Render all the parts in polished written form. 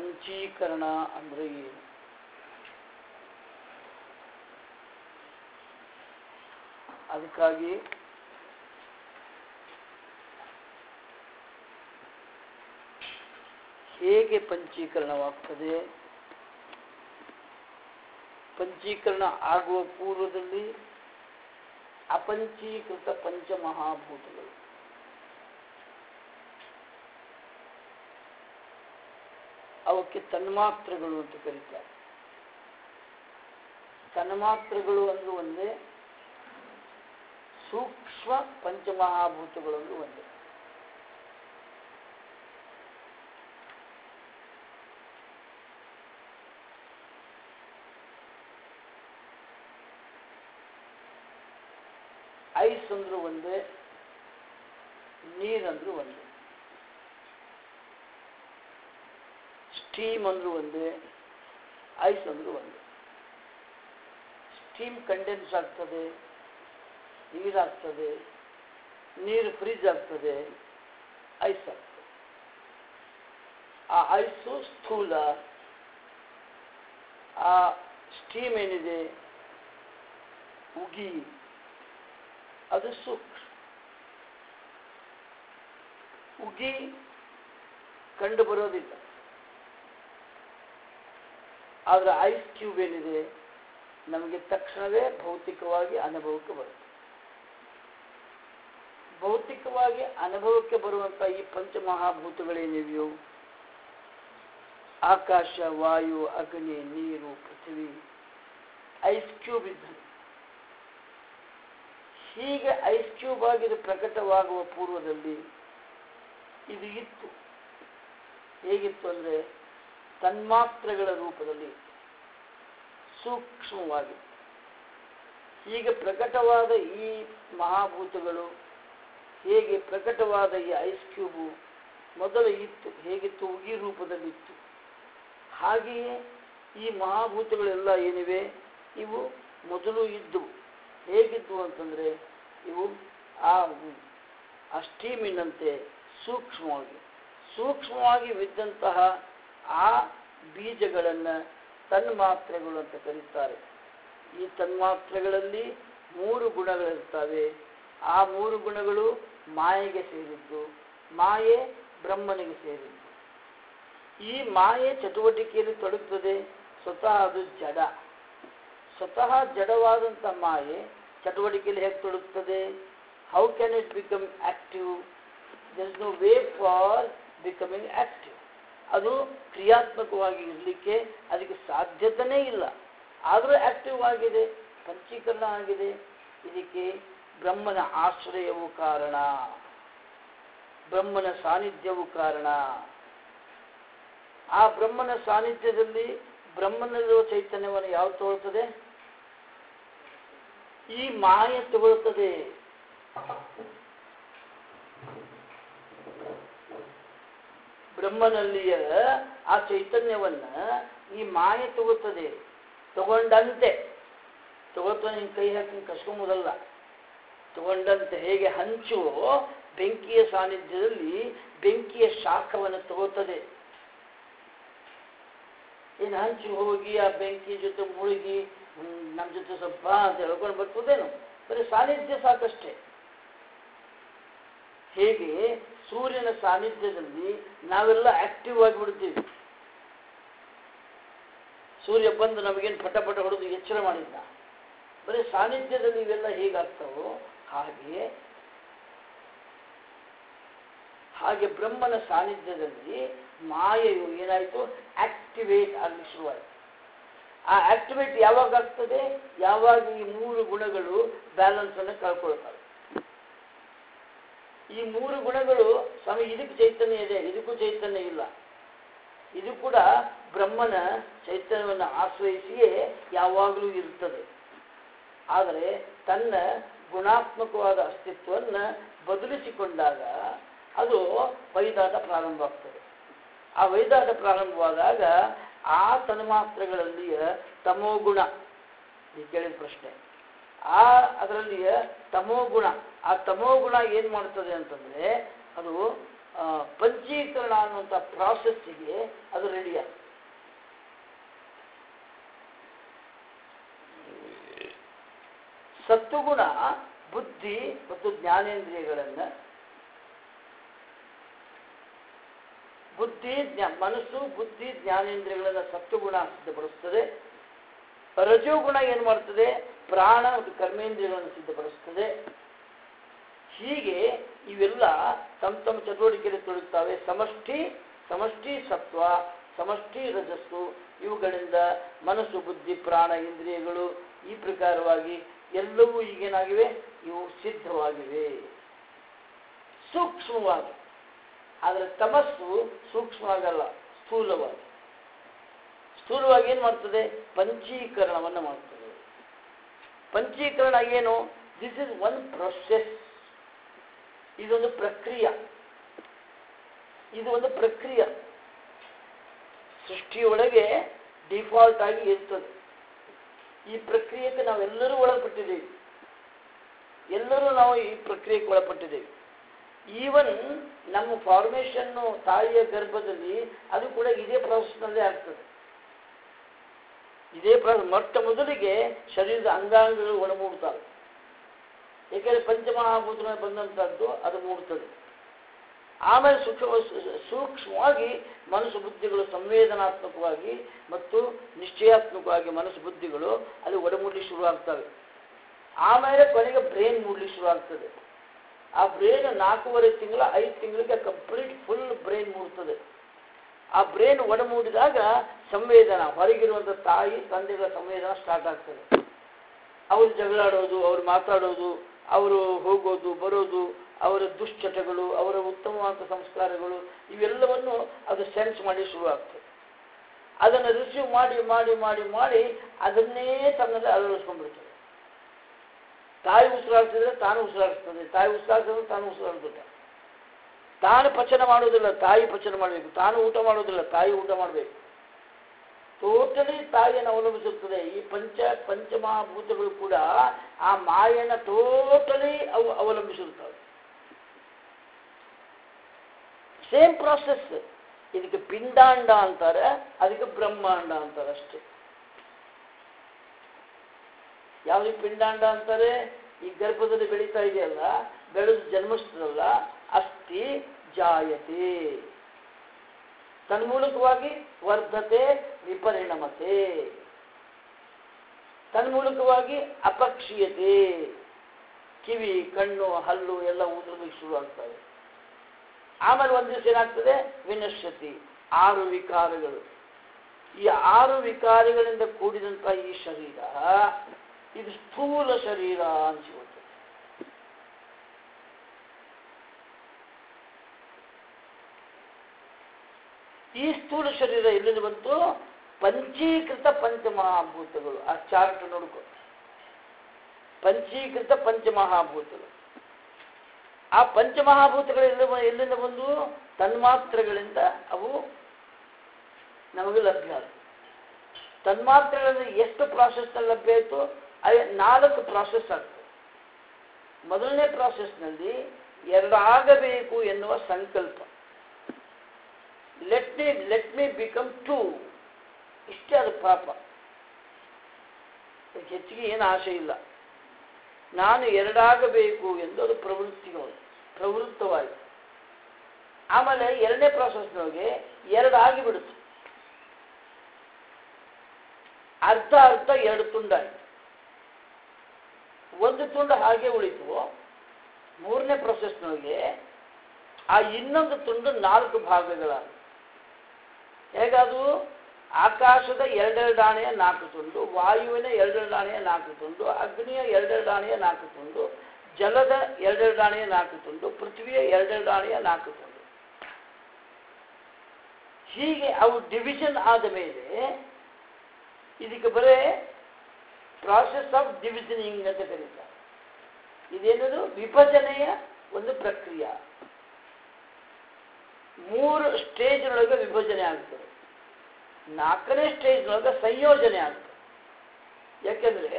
ಪಂಚೀಕರಣ ಅಂದರೆ ಏನು? ಅದಕ್ಕಾಗಿ ಹೇಗೆ ಪಂಚೀಕರಣವಾಗ್ತದೆ, ಪಂಚೀಕರಣ ಆಗುವ ಪೂರ್ವದಲ್ಲಿ ಅಪಂಚೀಕೃತ ಪಂಚಮಹಾಭೂತಗಳು ಅವಕ್ಕೆ ತನ್ಮಾತ್ರಗಳು ಅಂತ ಕರೀತಾರೆ. ತನ್ಮಾತ್ರಗಳು ಅಂದ್ರೆ ಒಂದೇ, ಸೂಕ್ಷ್ಮ ಪಂಚಮಹಾಭೂತಗಳು ಅಂದ್ರೆ ಒಂದೇ. ಐಸ್ ಅಂದ್ರೂ ಒಂದೇ, ನೀರಂದ್ರೂ ಒಂದೇ. ಸ್ಟೀಮ್ ಅಂದ್ರೂ ಒಂದೇ, ಐಸ್ ಅಂದ್ರೂ ಒಂದೇ. ಸ್ಟೀಮ್ ಕಂಡೆನ್ಸ್ ಆಗ್ತದೆ, ನೀರಾಗ್ತದೆ, ನೀರು ಫ್ರೀಜ್ ಆಗ್ತದೆ, ಐಸ್ ಆಗ್ತದೆ. ಆ ಐಸು ಸ್ಥೂಲ, ಆ ಸ್ಟೀಮ್ ಏನಿದೆ ಉಗಿ ಅದು ಸೂಕ್ಷ್ಮ. ಉಗಿ ಕಂಡು ಬರೋದಿಲ್ಲ, ಆದರೆ ಐಸ್ ಕ್ಯೂಬ್ ಏನಿದೆ ನಮಗೆ ತಕ್ಷಣವೇ ಭೌತಿಕವಾಗಿ ಅನುಭವಕ್ಕೆ ಬರುತ್ತೆ. ಭೌತಿಕವಾಗಿ ಅನುಭವಕ್ಕೆ ಬರುವಂಥ ಈ ಪಂಚಮಹಾಭೂತಗಳೇನಿವೆಯೋ, ಆಕಾಶ, ವಾಯು, ಅಗ್ನಿ, ನೀರು, ಪೃಥ್ವಿ, ಐಸ್ ಕ್ಯೂಬ್ ಇದ್ದಂತೆ. ಹೀಗೆ ಐಸ್ ಕ್ಯೂಬ್ ಆಗಿ ಇದು ಪ್ರಕಟವಾಗುವ ಪೂರ್ವದಲ್ಲಿ ಇದು ಇತ್ತು. ಹೇಗಿತ್ತು ಅಂದರೆ ತನ್ಮಾತ್ರೆಗಳ ರೂಪದಲ್ಲಿ ಸೂಕ್ಷ್ಮವಾಗಿ. ಹೀಗೆ ಪ್ರಕಟವಾದ ಈ ಮಹಾಭೂತಗಳು, ಹೇಗೆ ಪ್ರಕಟವಾದ ಈ ಐಸ್ ಕ್ಯೂಬು ಮೊದಲು ಇತ್ತು, ಹೇಗಿತ್ತು ಉಗಿ ರೂಪದಲ್ಲಿತ್ತು, ಹಾಗೆಯೇ ಈ ಮಹಾಭೂತಗಳೆಲ್ಲ ಏನಿವೆ ಇವು ಮೊದಲು ಇದ್ದವು. ಹೇಗಿದ್ದವು ಅಂತಂದರೆ ಇವು ಆ ಸ್ಟೀಮಿನಂತೆ ಸೂಕ್ಷ್ಮವಾಗಿ ಬಿದ್ದಂತಹ ಆ ಬೀಜಗಳನ್ನು ತನ್ಮಾತ್ರೆಗಳು ಅಂತ ಕರೀತಾರೆ. ಈ ತನ್ಮಾತ್ರೆಗಳಲ್ಲಿ 3 ಗುಣಗಳಿರ್ತವೆ. ಆ 3 ಗುಣಗಳು ಮಾಯೆಗೆ ಸೇರಿದ್ದು, ಮಾಯೆ ಬ್ರಹ್ಮನಿಗೆ ಸೇರಿದ್ದು. ಈ ಮಾಯೆ ಚಟುವಟಿಕೆಯಲ್ಲಿ ತೊಡಗುತ್ತದೆ, ಸ್ವತಃ ಅದು ಜಡ. ಸ್ವತಃ ಜಡವಾದಂಥ ಮಾಯೆ ಚಟುವಟಿಕೆಯಲ್ಲಿ ಹೇಗೆ ತೊಡಗುತ್ತದೆ? How can it become active? There is no way for becoming active. ಅದು ಕ್ರಿಯಾತ್ಮಕವಾಗಿ ಇರಲಿಕ್ಕೆ ಅದಕ್ಕೆ ಸಾಧ್ಯತೆಯೇ ಇಲ್ಲ. ಆದರೂ ಆಕ್ಟಿವ್ ಆಗಿದೆ, ಪಂಚೀಕರಣ ಆಗಿದೆ. ಇದಕ್ಕೆ ಬ್ರಹ್ಮನ ಆಶ್ರಯವು ಕಾರಣ, ಬ್ರಹ್ಮನ ಸಾನ್ನಿಧ್ಯವು ಕಾರಣ. ಆ ಬ್ರಹ್ಮನ ಸಾನ್ನಿಧ್ಯದಲ್ಲಿ ಬ್ರಹ್ಮನಲ್ಲಿರುವ ಚೈತನ್ಯವನ್ನು ಯಾವುದು ತಗೊಳ್ತದೆ? ಈ ಮಾಯೆ ತಗೊಳ್ತದೆ. ಬ್ರಹ್ಮನಲ್ಲಿಯ ಆ ಚೈತನ್ಯವನ್ನ ಈ ಮಾಯೆ ತಗೊಳ್ತದೆ. ತಗೊಂಡಂತೆ ತಗೊಳ್ತಾನೆ, ನಿನ್ನ ಕೈ ಹಾಕಿ ಕಸ್ಕೊಂಬೋದಲ್ಲ. ತಗೊಂಡಂತೆ ಹೇಗೆ ಹಂಚು ಬೆಂಕಿಯ ಸಾನ್ನಿಧ್ಯದಲ್ಲಿ ಬೆಂಕಿಯ ಶಾಖವನ್ನು ತಗೊಳ್ತದೆ. ಏನು ಹಂಚು ಹೋಗಿ ಆ ಬೆಂಕಿ ಜೊತೆ ಮುಳುಗಿ ನಮ್ಮ ಜೊತೆ ಸ್ವಲ್ಪ ಅಂತ ಹೇಳ್ಕೊಂಡು ಬರ್ತದೇನು? ಬರೀ ಸಾನ್ನಿಧ್ಯ ಸಾಕಷ್ಟೇ. ಹೇಗೆ ಸೂರ್ಯನ ಸಾನ್ನಿಧ್ಯದಲ್ಲಿ ನಾವೆಲ್ಲ ಆಕ್ಟಿವ್ ಆಗಿಬಿಡ್ತೀವಿ. ಸೂರ್ಯ ಬಂದು ನಮಗೇನು ಪಟ ಪಟ ಹೊಡೆದು ಎಚ್ಚರ ಮಾಡಿದ್ದ. ಬರೀ ಸಾನ್ನಿಧ್ಯದಲ್ಲಿ ಇವೆಲ್ಲ ಹೇಗಾಗ್ತಾವೋ ಹಾಗೆ ಬ್ರಹ್ಮನ ಸಾನ್ನಿಧ್ಯದಲ್ಲಿ ಮಾಯೆಯು ಏನಾಯಿತು? ಆಕ್ಟಿವೇಟ್ ಆಗಲಿ ಶುರುವಾಯಿತು. ಆ ಆಕ್ಟಿವೇಟ್ ಯಾವಾಗ ಆಗ್ತದೆ? ಯಾವಾಗ ಈ 3 ಗುಣಗಳು ಬ್ಯಾಲೆನ್ಸ್ ಅನ್ನು ಕಳ್ಕೊಳ್ತವೆ. ಈ 3 ಗುಣಗಳು ಸ್ವಾಮಿ ಇದಕ್ಕೆ ಚೈತನ್ಯ ಇದೆ, ಇದಕ್ಕೂ ಚೈತನ್ಯ ಇಲ್ಲ. ಇದು ಕೂಡ ಬ್ರಹ್ಮನ ಚೈತನ್ಯವನ್ನು ಆಶ್ರಯಿಸಿಯೇ ಯಾವಾಗಲೂ ಇರುತ್ತದೆ. ಆದರೆ ತನ್ನ ಗುಣಾತ್ಮಕವಾದ ಅಸ್ತಿತ್ವವನ್ನು ಬದಲಿಸಿಕೊಂಡಾಗ ಅದು ವೈದಾಟ ಪ್ರಾರಂಭವಾಗ್ತದೆ. ಆ ವೈದಾಟ ಪ್ರಾರಂಭವಾದಾಗ ಆ ತನ್ಮಾತ್ರೆಗಳಲ್ಲಿಯ ತಮೋಗುಣ, ನೀವು ಕೇಳಿದ ಪ್ರಶ್ನೆ, ಅದರಲ್ಲಿಯ ತಮೋಗುಣ, ಆ ತಮೋಗುಣ ಏನು ಮಾಡ್ತದೆ ಅಂತಂದರೆ ಅದು ಪಂಚೀಕರಣ ಅನ್ನುವಂಥ ಪ್ರಾಸೆಸ್ಸಿಗೆ ಅದು ರೆಡಿಯಾಗ. ಸತ್ವಗುಣ ಬುದ್ಧಿ ಮತ್ತು ಜ್ಞಾನೇಂದ್ರಿಯಗಳನ್ನು ಮನಸ್ಸು ಬುದ್ಧಿ ಜ್ಞಾನೇಂದ್ರಿಯಗಳನ್ನು ಸತ್ವಗುಣ ಸಿದ್ಧಪಡಿಸ್ತದೆ. ರಜೋಗುಣ ಏನು ಮಾಡ್ತದೆ? ಪ್ರಾಣ ಮತ್ತು ಕರ್ಮೇಂದ್ರಿಯಗಳನ್ನು ಸಿದ್ಧಪಡಿಸ್ತದೆ. ಹೀಗೆ ಇವೆಲ್ಲ ತಮ್ಮ ತಮ್ಮ ಚಟುವಟಿಕೆಯಲ್ಲಿ ತೊಡಗುತ್ತವೆ. ಸಮಷ್ಟಿ ಸತ್ವ, ಸಮಷ್ಟಿ ರಜಸ್ಸು, ಇವುಗಳಿಂದ ಮನಸ್ಸು ಬುದ್ಧಿ ಪ್ರಾಣ ಇಂದ್ರಿಯಗಳು ಈ ಪ್ರಕಾರವಾಗಿ ಎಲ್ಲವೂ ಈಗೇನಾಗಿವೆ? ಇವು ಸಿದ್ಧವಾಗಿವೆ ಸೂಕ್ಷ್ಮವಾಗಿ. ಆದರೆ ತಮಸ್ಸು ಸೂಕ್ಷ್ಮವಾಗಲ್ಲ, ಸ್ಥೂಲವಾಗಿ ಏನು ಮಾಡ್ತದೆ? ಪಂಚೀಕರಣವನ್ನು ಮಾಡ್ತದೆ. ಪಂಚೀಕರಣ ಏನು? This is one process. ಇದೊಂದು ಪ್ರಕ್ರಿಯೆ. ಸೃಷ್ಟಿಯೊಳಗೆ ಡಿಫಾಲ್ಟ್ ಆಗಿ ಇರ್ತದೆ. ಈ ಪ್ರಕ್ರಿಯೆಗೆ ನಾವೆಲ್ಲರೂ ಒಳಪಟ್ಟಿದ್ದೇವೆ. ನಾವು ಈ ಪ್ರಕ್ರಿಯೆಗೆ ಒಳಪಟ್ಟಿದ್ದೇವೆ. ಈವನ್ ನಮ್ಮ ಫಾರ್ಮೇಷನ್ನು ತಾಯಿಯ ಗರ್ಭದಲ್ಲಿ ಅದು ಕೂಡ ಇದೇ ಪ್ರಾಸೆಸ್ನಲ್ಲೇ ಆಗ್ತದೆ. ಮೊಟ್ಟ ಮೊದಲಿಗೆ ಶರೀರದ ಅಂಗಾಂಗಗಳು ಒಳಮೂಡ್ತವೆ. ಏಕೆಂದರೆ ಪಂಚಮಹಾಭೂತಗಳು ಬಂದಂಥದ್ದು ಅದು ಮೂಡ್ತದೆ. ಆಮೇಲೆ ಸೂಕ್ಷ್ಮವಾಗಿ ಮನಸ್ಸು ಬುದ್ಧಿಗಳು ಸಂವೇದನಾತ್ಮಕವಾಗಿ ಮತ್ತು ನಿಶ್ಚಯಾತ್ಮಕವಾಗಿ ಮನಸ್ಸು ಬುದ್ಧಿಗಳು ಅಲ್ಲಿ ಒಡಮೂಡಲಿಕ್ಕೆ ಶುರುವಾಗ್ತವೆ. ಆಮೇಲೆ ಕೊನೆಗೆ ಬ್ರೈನ್ ಮೂಡಲಿಕ್ಕೆ ಶುರುವಾಗ್ತದೆ. ಆ ಬ್ರೈನ್ 4.5 ತಿಂಗಳ 5 ತಿಂಗಳಿಗೆ ಕಂಪ್ಲೀಟ್ ಫುಲ್ ಬ್ರೈನ್ ಮೂಡ್ತದೆ. ಆ ಬ್ರೈನ್ ಒಡಮೂಡಿದಾಗ ಸಂವೇದನ, ಹೊರಗಿರುವಂಥ ತಾಯಿ ತಂದೆಗಳ ಸಂವೇದನ ಸ್ಟಾರ್ಟ್ ಆಗ್ತದೆ. ಅವರು ಜಗಳಾಡೋದು, ಅವರು ಮಾತಾಡೋದು, ಅವರು ಹೋಗೋದು ಬರೋದು, ಅವರ ದುಶ್ಚಟಗಳು, ಅವರ ಉತ್ತಮವಾದ ಸಂಸ್ಕಾರಗಳು, ಇವೆಲ್ಲವನ್ನು ಅದು ಸೆನ್ಸ್ ಮಾಡಿ ಶುರುವಾಗ್ತದೆ. ಅದನ್ನು ರಿಸೀವ್ ಮಾಡಿ ಮಾಡಿ ಮಾಡಿ ಮಾಡಿ ಅದನ್ನೇ ತನ್ನದೇ ಅಳವಡಿಸ್ಕೊಂಡ್ಬಿಡ್ತದೆ. ತಾಯಿ ಉಸಿರಾಡ್ತಿದ್ರೆ ತಾನು ಉಸಿರಾಡಿಸ್ತದೆ, ತಾಯಿ ಉಸಿರಾಡ್ತಿದ್ರೆ ತಾನು ಉಸಿರಾಡ್ತದೆ. ತಾನು ಪಚನ ಮಾಡೋದಿಲ್ಲ, ತಾಯಿ ಪಚನ ಮಾಡಬೇಕು. ತಾನು ಊಟ ಮಾಡೋದಿಲ್ಲ, ತಾಯಿ ಊಟ ಮಾಡಬೇಕು. ಟೋಟಲಿ ತಾಯಿಯನ್ನು ಅವಲಂಬಿಸುತ್ತದೆ. ಈ ಪಂಚಮಹಾಭೂತಗಳು ಕೂಡ ಆ ಮಾಯನ ಟೋಟಲಿ ಅವು ಅವಲಂಬಿಸಿರುತ್ತವೆ. Same process. ಇದಕ್ಕೆ ಪಿಂಡಾಂಡ ಅಂತಾರೆ, ಅದಕ್ಕೆ ಬ್ರಹ್ಮಾಂಡ ಅಂತಾರೆ ಅಷ್ಟೇ. ಯಾವುದಕ್ಕೆ ಪಿಂಡಾಂಡ ಅಂತಾರೆ? ಈ ಗರ್ಭದಲ್ಲಿ ಬೆಳೀತಾ ಇದೆಯಲ್ಲ, ಬೆಳೆದು ಜನ್ಮಿಸ್ತದಲ್ಲ, ಅಸ್ಥಿ ಜಾಯತೆ, ತನ್ಮೂಲಕವಾಗಿ ವರ್ಧತೆ ವಿಪರಿಣಮತೆ, ತನ್ಮೂಲಕವಾಗಿ ಅಪಕ್ಷೀಯತೆ, ಕಿವಿ ಕಣ್ಣು ಹಲ್ಲು ಎಲ್ಲ ಊದ್ರಲಿಕ್ಕೆ ಶುರು ಆಗ್ತವೆ. ಆಮೇಲೆ ಒಂದು ದಿವಸ ಏನಾಗ್ತದೆ? ವಿನಶ್ಯತಿ, 6 ವಿಕಾರಗಳು. ಈ 6 ವಿಕಾರಗಳಿಂದ ಕೂಡಿದಂಥ ಈ ಶರೀರ ಇದು ಸ್ಥೂಲ ಶರೀರ ಅನಿಸಿರುತ್ತೆ. ಈ ಸ್ಥೂಲ ಶರೀರ ಎಲ್ಲಿಂದ ಬಂತು? ಪಂಚೀಕೃತ ಪಂಚಮಹಾಭೂತಗಳು. ಆ ಚಾರ್ಟ್ ನೋಡ್ಕೊ. ಪಂಚೀಕೃತ ಪಂಚಮಹಾಭೂತಗಳು. ಆ ಪಂಚಮಹಾಭೂತಗಳು ಎಲ್ಲಿಂದ ಬಂದು? ತನ್ಮಾತ್ರಗಳಿಂದ ಅವು ನಮಗೆ ಲಭ್ಯ ಆದವು. ತನ್ಮಾತ್ರಗಳಿಂದ ಎಷ್ಟು ಪ್ರಾಸೆಸ್ನಲ್ಲಿ ಲಭ್ಯ ಆಯಿತು? 4 ಪ್ರಾಸೆಸ್ ಆಗ್ತದೆ. ಮೊದಲನೇ ಪ್ರಾಸೆಸ್ನಲ್ಲಿ 2 ಆಗಬೇಕು ಎನ್ನುವ ಸಂಕಲ್ಪ. Let me become 2. ಇಷ್ಟೇ ಅದು ಪಾಪ. ಹೆಚ್ಚಿಗೆ ಏನು ಆಸೆ ಇಲ್ಲ. ನಾನು 2 ಆಗಬೇಕು ಎಂದು ಅದು ಪ್ರವೃತ್ತವಾಯಿತು. ಆಮೇಲೆ 2ನೇ ಪ್ರಾಸೆಸ್ನೊಳಗೆ 2 ಆಗಿಬಿಡುತ್ತೆ. ಅರ್ಧ 2 ತುಂಡಾಯಿತು. 1 ತುಂಡು ಹಾಗೆ ಉಳಿತು. 3ನೇ ಪ್ರೊಸೆಸ್ನೊಳಗೆ ಆ ಇನ್ನೊಂದು ತುಂಡು 4 ಭಾಗಗಳಾದ. ಹೇಗದು? ಆಕಾಶದ 2 ದಾಣೆಯ 4 ತುಂಡು, ವಾಯುವಿನ 2 ದಾಣೆಯ 4 ತುಂಡು, ಅಗ್ನಿಯ 2 ದಾಣೆಯ 4 ತುಂಡು, ಜಲದ 2 ದಾಣೆಯ 4 ತುಂಡು, ಪೃಥ್ವಿಯ 2 ದಾಣೆಯ 4 ತುಂಡು. ಹೀಗೆ ಅವು ಡಿವಿಷನ್ ಆದ ಮೇಲೆ ಇದಕ್ಕೆ ಬರೇ ಪ್ರಾಸೆಸ್ ಆಫ್ ಡಿವಿಷನಿಂಗ್ ಅಂತ ಕರೀತಾರೆ. ಇದೇನದು? ವಿಭಜನೆಯ ಒಂದು ಪ್ರಕ್ರಿಯೆ. 3 ಸ್ಟೇಜ್ನೊಳಗೆ ವಿಭಜನೆ ಆಗ್ತದೆ. 4ನೇ ಸ್ಟೇಜ್ನೊಳಗೆ ಸಂಯೋಜನೆ ಆಗ್ತದೆ. ಯಾಕೆಂದರೆ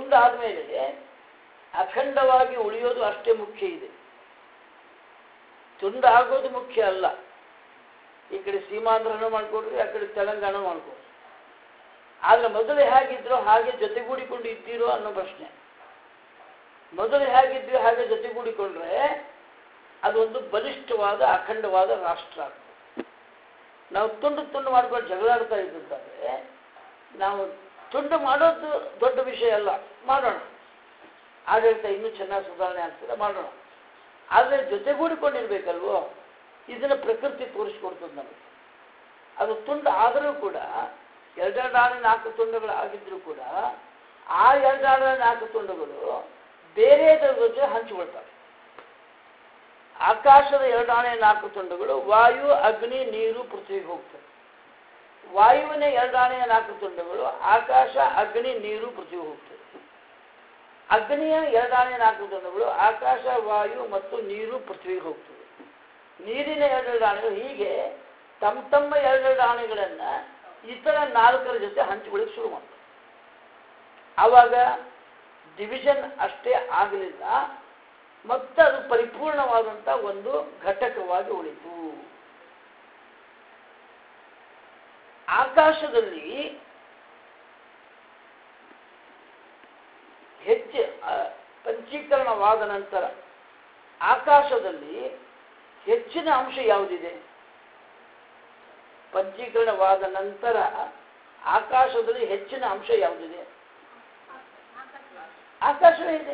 ತುಂಡಾದ ಮೇಲೆ ಅಖಂಡವಾಗಿ ಉಳಿಯೋದು ಅಷ್ಟೇ ಮುಖ್ಯ ಇದೆ. ತುಂಡು ಆಗೋದು ಮುಖ್ಯ ಅಲ್ಲ. ಈ ಕಡೆ ಸೀಮಾಂಧ್ರನೂ ಮಾಡ್ಕೊಡ್ರಿ, ಆ ಕಡೆ ತೆಲಂಗಾಣ ಮಾಡ್ಕೊಡ್ರಿ. ಆದರೆ ಮೊದಲು ಹೇಗಿದ್ರೋ ಹಾಗೆ ಜೊತೆಗೂಡಿಕೊಂಡು ಇದ್ದೀರೋ ಅನ್ನೋ ಪ್ರಶ್ನೆ. ಮೊದಲು ಹೇಗಿದ್ವಿ ಹಾಗೆ ಜೊತೆಗೂಡಿಕೊಂಡ್ರೆ ಅದೊಂದು ಬಲಿಷ್ಠವಾದ ಅಖಂಡವಾದ ರಾಷ್ಟ್ರ ಆಗ್ತದೆ. ನಾವು ತುಂಡು ಮಾಡ್ಕೊಂಡು ಜಗಳಾಡ್ತಾ ಇದ್ದಿದ್ದಾದ್ರೆ ನಾವು ತುಂಡು ಮಾಡೋದು ದೊಡ್ಡ ವಿಷಯ ಅಲ್ಲ, ಮಾಡೋಣ, ಆಡಳಿತ ಇನ್ನೂ ಚೆನ್ನಾಗಿ ಸುಧಾರಣೆ ಆಗ್ತದೆ, ಮಾಡೋಣ. ಆದರೆ ಜೊತೆಗೂಡಿಕೊಂಡಿರ್ಬೇಕಲ್ವೋ? ಇದನ್ನು ಪ್ರಕೃತಿ ತೋರಿಸ್ಕೊಡ್ತದೆ ನಮಗೆ. ಅದು ತುಂಡು ಆದರೂ ಕೂಡ 2 ಆಣೆ 4 ತುಂಡುಗಳು ಆಗಿದ್ರೂ ಕೂಡ ಆ 2 ಆಣೆ 4 ತುಂಡುಗಳು ಬೇರೆದರ ಜೊತೆ ಹಂಚಿಕೊಳ್ತವೆ. ಆಕಾಶದ 2 ಆಣೆ 4 ತುಂಡುಗಳು ವಾಯು, ಅಗ್ನಿ, ನೀರು, ಪೃಥ್ವಿಗೆ ಹೋಗ್ತವೆ. ವಾಯುವಿನ 2 ಆಣೆ 4 ತುಂಡುಗಳು ಆಕಾಶ, ಅಗ್ನಿ, ನೀರು, ಪೃಥ್ವಿಗೆ ಹೋಗ್ತವೆ. ಅಗ್ನಿಯ 2 ಆಣೆ 4 ತುಂಡುಗಳು ಆಕಾಶ, ವಾಯು ಮತ್ತು ನೀರು, ಪೃಥ್ವಿಗೆ ಹೋಗ್ತವೆ. ನೀರಿನ 2 ಆಣೆಗಳು ಹೀಗೆ ತಮ್ಮ 2 ಆಣೆಗಳನ್ನು ಇತರ 4 ಜೊತೆ ಹಂಚಿಕೊಳ್ಳಿಕ್ಕೆ ಶುರು ಮಾಡ್ತಾರೆ. ಆವಾಗ ಡಿವಿಷನ್ ಅಷ್ಟೇ ಆಗಲಿಲ್ಲ, ಮತ್ತು ಅದು ಪರಿಪೂರ್ಣವಾದಂಥ ಒಂದು ಘಟಕವಾಗಿ ಉಳಿತು. ಆಕಾಶದಲ್ಲಿ ಹೆಚ್ಚು ಪಂಚೀಕರಣವಾದ ನಂತರ ಆಕಾಶದಲ್ಲಿ ಹೆಚ್ಚಿನ ಅಂಶ ಯಾವುದಿದೆ? ಪಂಚೀಕರಣವಾದ ನಂತರ ಆಕಾಶದಲ್ಲಿ ಹೆಚ್ಚಿನ ಅಂಶ ಯಾವುದಿದೆ? ಆಕಾಶವೇ ಇದೆ.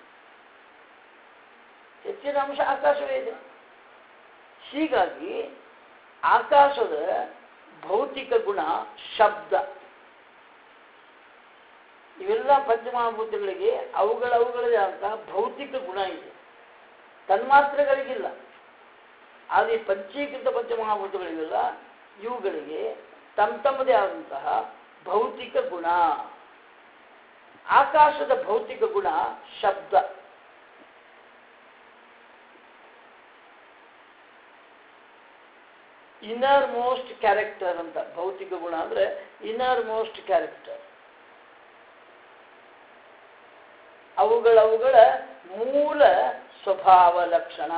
ಹೆಚ್ಚಿನ ಅಂಶ ಆಕಾಶವೇ ಇದೆ. ಹೀಗಾಗಿ ಆಕಾಶದ ಭೌತಿಕ ಗುಣ ಶಬ್ದ. ಇವೆಲ್ಲ ಪಂಚಮಹಾಭೂತಗಳಿಗೆ ಅವುಗಳದೇ ಆದಂತಹ ಭೌತಿಕ ಗುಣ ಇದೆ, ತನ್ಮಾತ್ರಗಳಿಗಿಲ್ಲ. ಆದರೆ ಈ ಪಂಚೀಕೃತ ಪಂಚಮಹಾಭೂತಗಳಿಗೆಲ್ಲ ಇವುಗಳಿಗೆ ತಮ್ಮದೇ ಆದಂತಹ ಭೌತಿಕ ಗುಣ. ಆಕಾಶದ ಭೌತಿಕ ಗುಣ ಶಬ್ದ. ಇನ್ನರ್ ಮೋಸ್ಟ್ ಕ್ಯಾರೆಕ್ಟರ್ ಅಂತ. ಭೌತಿಕ ಗುಣ ಅಂದ್ರೆ ಇನ್ನರ್ ಮೋಸ್ಟ್ ಕ್ಯಾರೆಕ್ಟರ್. ಅವುಗಳ ಮೂಲ ಸ್ವಭಾವ ಲಕ್ಷಣ.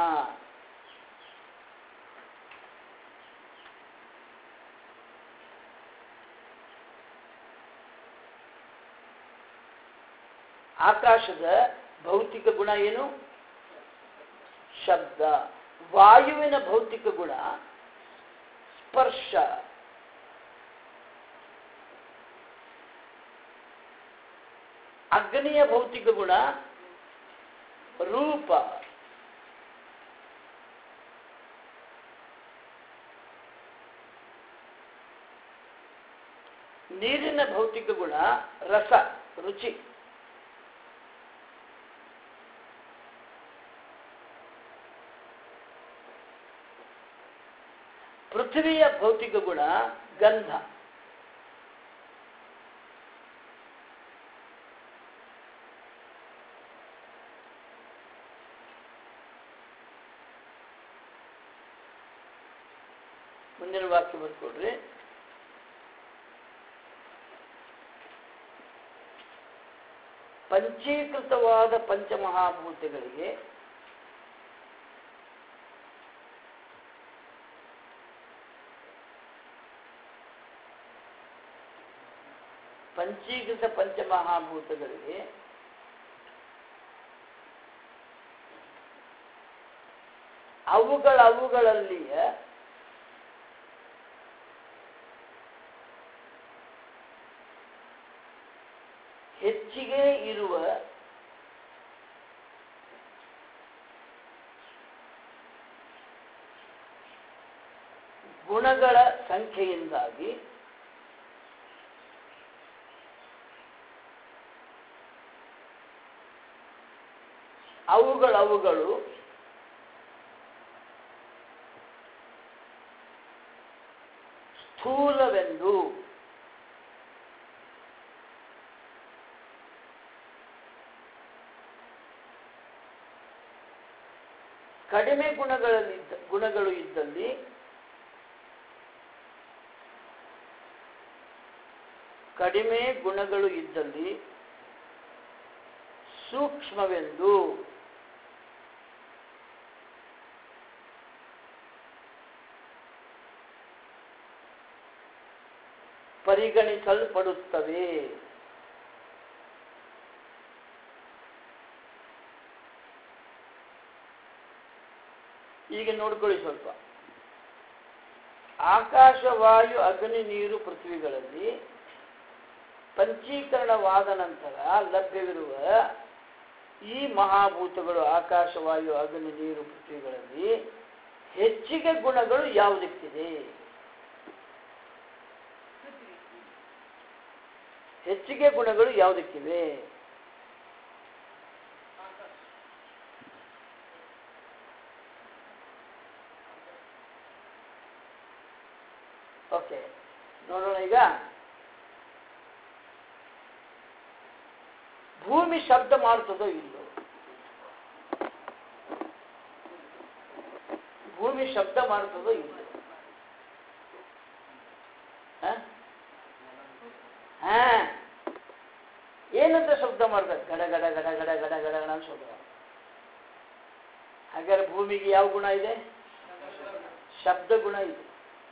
ಆಕಾಶದ ಭೌತಿಕ ಗುಣ ಏನು? ಶಬ್ದ. ವಾಯುವಿನ ಭೌತಿಕ ಗುಣ ಸ್ಪರ್ಶ. ಅಗ್ನಿಯ ಭೌತಿಕ ಗುಣ ರೂಪ. ನೀರಿನ ಭೌತಿಕ ಗುಣ ರಸ, ರುಚಿ. ಪೃಥ್ವಿಯ ಭೌತಿಕ ಗುಣ ಗಂಧ. ಮುಂದಿನ ವಾಕ್ಯ ಬರ್ಕೊಡ್ರಿ. ಪಂಚೀಕೃತವಾದ ಪಂಚಮಹಾಭೂತಗಳಿಗೆ ಪಂಚೀಕೃತ ಪಂಚಮಹಾಭೂತಗಳಿಗೆ ಅವುಗಳಲ್ಲಿಯ ಹೆಚ್ಚಿಗೆ ಇರುವ ಗುಣಗಳ ಸಂಖ್ಯೆಯಿಂದಾಗಿ ಅವುಗಳು ಸ್ಥೂಲವೆಂದು ಕಡಿಮೆ ಗುಣಗಳು ಇದ್ದಲ್ಲಿ ಸೂಕ್ಷ್ಮವೆಂದು, ಪರಿಗಣಿಸಲ್ಪಡುತ್ತವೆ. ಈಗ ನೋಡ್ಕೊಳ್ಳಿ ಸ್ವಲ್ಪ. ಆಕಾಶ, ವಾಯು, ಅಗ್ನಿ, ನೀರು, ಪೃಥ್ವಿಗಳಲ್ಲಿ ಪಂಚೀಕರಣವಾದ ನಂತರ ಲಭ್ಯವಿರುವ ಈ ಮಹಾಭೂತಗಳು ಆಕಾಶ, ವಾಯು, ಅಗ್ನಿ, ನೀರು, ಪೃಥ್ವಿಗಳಲ್ಲಿ ಹೆಚ್ಚಿಗೆ ಗುಣಗಳು ಯಾವುದಕ್ಕಿದೆ? ಹೆಚ್ಚಿಗೆ ಗುಣಗಳು ಯಾವುದಕ್ಕಿವೆ? ಓಕೆ, ನೋಡೋಣ. ಈಗ ಭೂಮಿ ಶಬ್ದ ಮಾಡ್ತದೋ ಇಲ್ಲೋ? ಭೂಮಿ ಶಬ್ದ ಮಾಡ್ತದೋ ಇಲ್ಲೋ? ಏನಂತ ಶಬ್ದ ಮಾಡ್ತಾರೆ? ಗಡ ಗಡ ಗಡ ಗಡ ಗಡ ಗಡ ಗಡ ಅಂತ ಶಬ್ದ. ಹಾಗಾದ್ರೆ ಭೂಮಿಗೆ ಯಾವ ಗುಣ ಇದೆ? ಶಬ್ದ ಗುಣ ಇದೆ.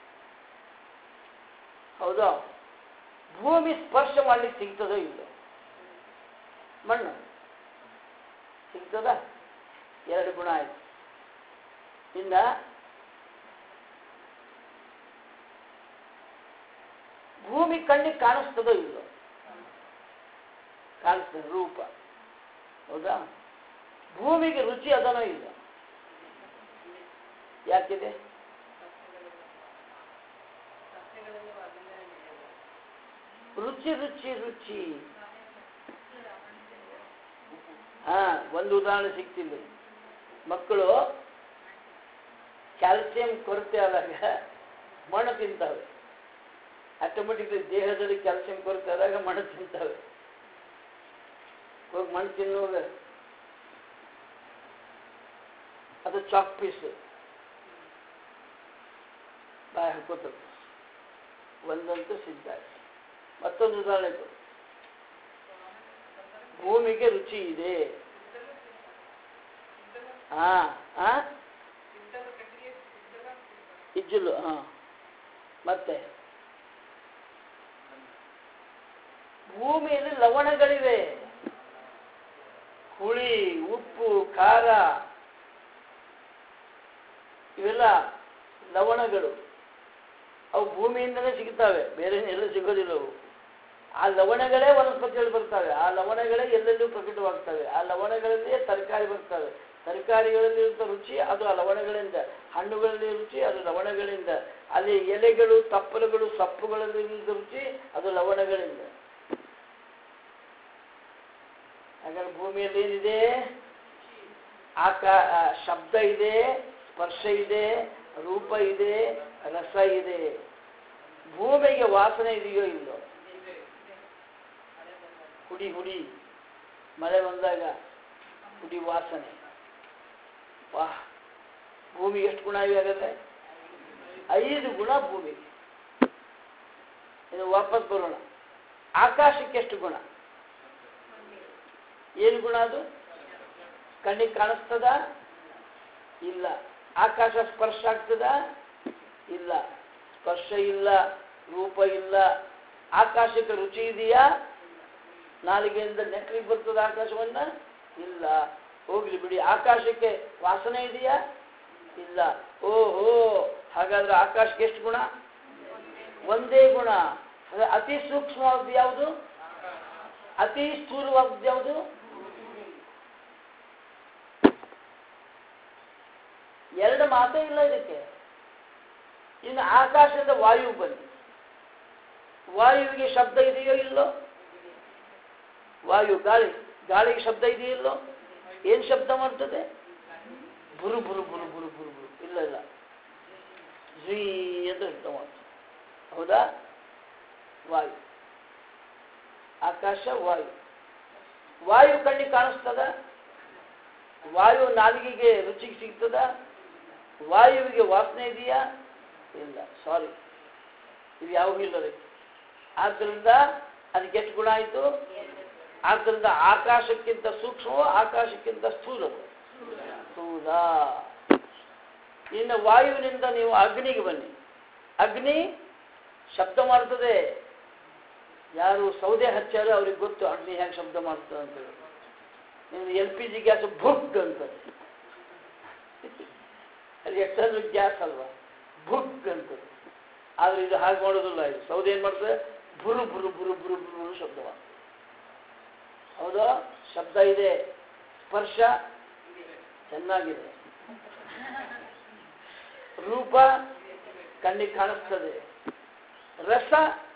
ಹೌದಾ? ಭೂಮಿ ಸ್ಪರ್ಶ ಮಾಡ್ಲಿಕ್ಕೆ ಸಿಗ್ತದೋ ಇಲ್ಲ? ಮಣ್ಣು ಸಿಗ್ತದ? ಎರಡು ಗುಣ ಆಯ್ತು. ಇನ್ನ ಭೂಮಿ ಕಣ್ಣಿಗೆ ಕಾಣಿಸ್ತದೋ ಇಲ್ಲೋ? ಕಾಣಿಸ್ತದೆ, ರೂಪ. ಹೌದಾ? ಭೂಮಿಗೆ ರುಚಿ ಅದನೋ ಇಲ್ಲ? ಯಾಕಿದೆ? ರುಚಿ ರುಚಿ ರುಚಿ. ಒಂದು ಉದಾಹರಣೆ ಸಿಗ್ತಿಲ್ಲ. ಮಕ್ಕಳು ಕ್ಯಾಲ್ಸಿಯಂ ಕೊರತೆ ಆದಾಗ ಮಣ್ಣು ತಿಂತವೆ. ಆಟೋಮೆಟಿಕ್ಲಿ ದೇಹದಲ್ಲಿ ಕ್ಯಾಲ್ಸಿಯಂ ಕೊರತೆ ಆದಾಗ ಮಣ್ಣು ತಿಂತವೆ. ಹೋಗಿ ಮಣ್ಣು ತಿನ್ನುವಾಗ ಅದು ಚಾಕ್ ಪೀಸ್ ಬಾಯಿ ಹಾಕೋತದೆ. ಒಂದಂತೂ ಸಿದ್ಧ. ಮತ್ತೊಂದು ಉದಾಹರಣೆ ಕೊಡು. ಭೂಮಿಗೆ ರುಚಿ ಇದೆ. ಇಜ್ಜಲು. ಮತ್ತೆ ಭೂಮಿಯಲ್ಲಿ ಲವಣಗಳಿವೆ. ಹುಳಿ, ಉಪ್ಪು, ಖಾರ ಇವೆಲ್ಲ ಲವಣಗಳು. ಅವು ಭೂಮಿಯಿಂದಲೇ ಸಿಗ್ತವೆ, ಬೇರೆ ಎಲ್ಲ ಸಿಗೋದಿಲ್ಲ. ಅವು ಆ ಲವಣಗಳೇ ವನಸ್ಪತಿಗಳು ಬರ್ತವೆ. ಆ ಲವಣಗಳೇ ಎಲ್ಲೆಲ್ಲೂ ಪ್ರಕಟವಾಗ್ತವೆ. ಆ ಲವಣಗಳಲ್ಲಿಯೇ ತರಕಾರಿ ಬರ್ತವೆ. ತರಕಾರಿಗಳಲ್ಲಿರುವಂಥ ರುಚಿ ಅದು ಆ ಲವಣಗಳಿಂದ. ಹಣ್ಣುಗಳಲ್ಲಿ ರುಚಿ ಅದು ಲವಣಗಳಿಂದ. ಅಲ್ಲಿ ಎಲೆಗಳು, ತಪ್ಪಲುಗಳು, ಸೊಪ್ಪುಗಳಲ್ಲಿರುವಂಥ ರುಚಿ ಅದು ಲವಣಗಳಿಂದ. ಹಾಗಾದ್ರೆ ಭೂಮಿಯಲ್ಲಿ ಏನಿದೆ? ಶಬ್ದ ಇದೆ, ಸ್ಪರ್ಶ ಇದೆ, ರೂಪ ಇದೆ, ರಸ ಇದೆ. ಭೂಮಿಗೆ ವಾಸನೆ ಇದೆಯೋ ಇಲ್ಲೋ? ಹುಡಿ ಹುಡಿ, ಮಳೆ ಬಂದಾಗ ಹುಡಿ ವಾಸನೆ. ವಾಹ್, ಭೂಮಿಗೆ ಎಷ್ಟು ಗುಣ ಇವೆ ಹಾಗಾದ್ರೆ? 5 ಗುಣ ಭೂಮಿಗೆ. ಇದು ವಾಪಸ್ ಬರೋಣ. ಆಕಾಶಕ್ಕೆ ಎಷ್ಟು ಗುಣ? ಏನು ಗುಣ ಅದು? ಕಣ್ಣಿಗೆ ಕಾಣಿಸ್ತದ? ಇಲ್ಲ. ಆಕಾಶ ಸ್ಪರ್ಶ ಆಗ್ತದ? ಇಲ್ಲ. ಸ್ಪರ್ಶ ಇಲ್ಲ, ರೂಪ ಇಲ್ಲ. ಆಕಾಶಕ್ಕೆ ರುಚಿ ಇದೆಯಾ? ನಾಲಿಗೆಯಿಂದ ನೆಕ್ಕಲಿಕ್ಕೆ ಬರ್ತದ ಆಕಾಶವನ್ನ? ಇಲ್ಲ. ಹೋಗ್ಲಿ ಬಿಡಿ. ಆಕಾಶಕ್ಕೆ ವಾಸನೆ ಇದೆಯಾ? ಇಲ್ಲ. ಓಹೋ, ಹಾಗಾದ್ರೆ ಆಕಾಶಕ್ಕೆ ಎಷ್ಟು ಗುಣ? ಒಂದೇ ಗುಣ. ಅತಿ ಸೂಕ್ಷ್ಮವಾದ್ದು ಯಾವುದು? ಅತಿ ಸ್ಥೂಲವಾದ್ದು ಯಾವುದು? ಎರಡು ಮಾತೇ ಇಲ್ಲ ಇದಕ್ಕೆ. ಇನ್ನು ಆಕಾಶದಿಂದ ವಾಯು ಬನ್ನಿ. ವಾಯುವಿಗೆ ಶಬ್ದ ಇದೆಯೋ ಇಲ್ಲೋ? ವಾಯು, ಗಾಳಿ, ಗಾಳಿಗೆ ಶಬ್ದ ಇದೆಯಿಲ್ಲೋ? ಏನು ಶಬ್ದ ಮಾಡ್ತದೆ? ಬುರು ಬುರು ಬುರು ಬುರು ಬುರು ಬುರು. ಇಲ್ಲ ಇಲ್ಲ, ಝೀ ಅಂತ ಶಬ್ದ ಮಾಡ್ತದೆ. ಹೌದಾ? ವಾಯು, ಆಕಾಶ, ವಾಯು. ವಾಯು ಕಣ್ಣಿಗೆ ಕಾಣಿಸ್ತದ? ವಾಯು ನಾಲಿಗೆಗೆ ರುಚಿಗೆ ಸಿಗ್ತದ? ವಾಯುವಿಗೆ ವಾಸನೆ ಇದೆಯಾ? ಇಲ್ಲ. ಸಾರಿ, ಇದು ಯಾವಾಗೂ ಇಲ್ಲ ರೀ. ಆದ್ದರಿಂದ ಅದಕ್ಕೆ ಎಷ್ಟು ಗುಣ ಆಯಿತು? ಆದ್ದರಿಂದ ಆಕಾಶಕ್ಕಿಂತ ಸೂಕ್ಷ್ಮವೋ ಆಕಾಶಕ್ಕಿಂತ ಸ್ಥೂಲವೋ? ಸ್ಥೂಲ. ಇನ್ನು ವಾಯುವಿನಿಂದ ನೀವು ಅಗ್ನಿಗೆ ಬನ್ನಿ. ಅಗ್ನಿ ಶಬ್ದ ಮಾಡ್ತದೆ, ಯಾರು ಸೌದೆ ಹಚ್ಚಾರೋ ಅವ್ರಿಗೆ ಗೊತ್ತು ಅಗ್ನಿ ಹೇಗೆ ಶಬ್ದ ಮಾಡ್ತದೆ ಅಂತೇಳಿ. ನಿಮ್ದು LPG ಗ್ಯಾಸ್ ಭುಗ್ ಅಂತ, ಅಲ್ಲಿ ಎಷ್ಟಾದ್ರೂ ಗ್ಯಾಸ್ ಅಲ್ವಾ, ಭುಗ್ ಅಂತ. ಆದ್ರೆ ಇದು ಹಾಗೆ ಮಾಡೋದಿಲ್ಲ. ಇದು ಸೌದೆ ಏನ್ ಮಾಡ್ತದೆ, ಬುರು ಬುರು ಬುರು ಬುರು ಬುರು ಶಬ್ದ ಮಾಡ್ತದೆ. ಹೌದಾ? ಶಬ್ದ ಇದೆ, ಸ್ಪರ್ಶ ಚೆನ್ನಾಗಿದೆ, ರೂಪ ಕಣ್ಣಿಗೆ ಕಾಣಿಸ್ತದೆ, ರಸ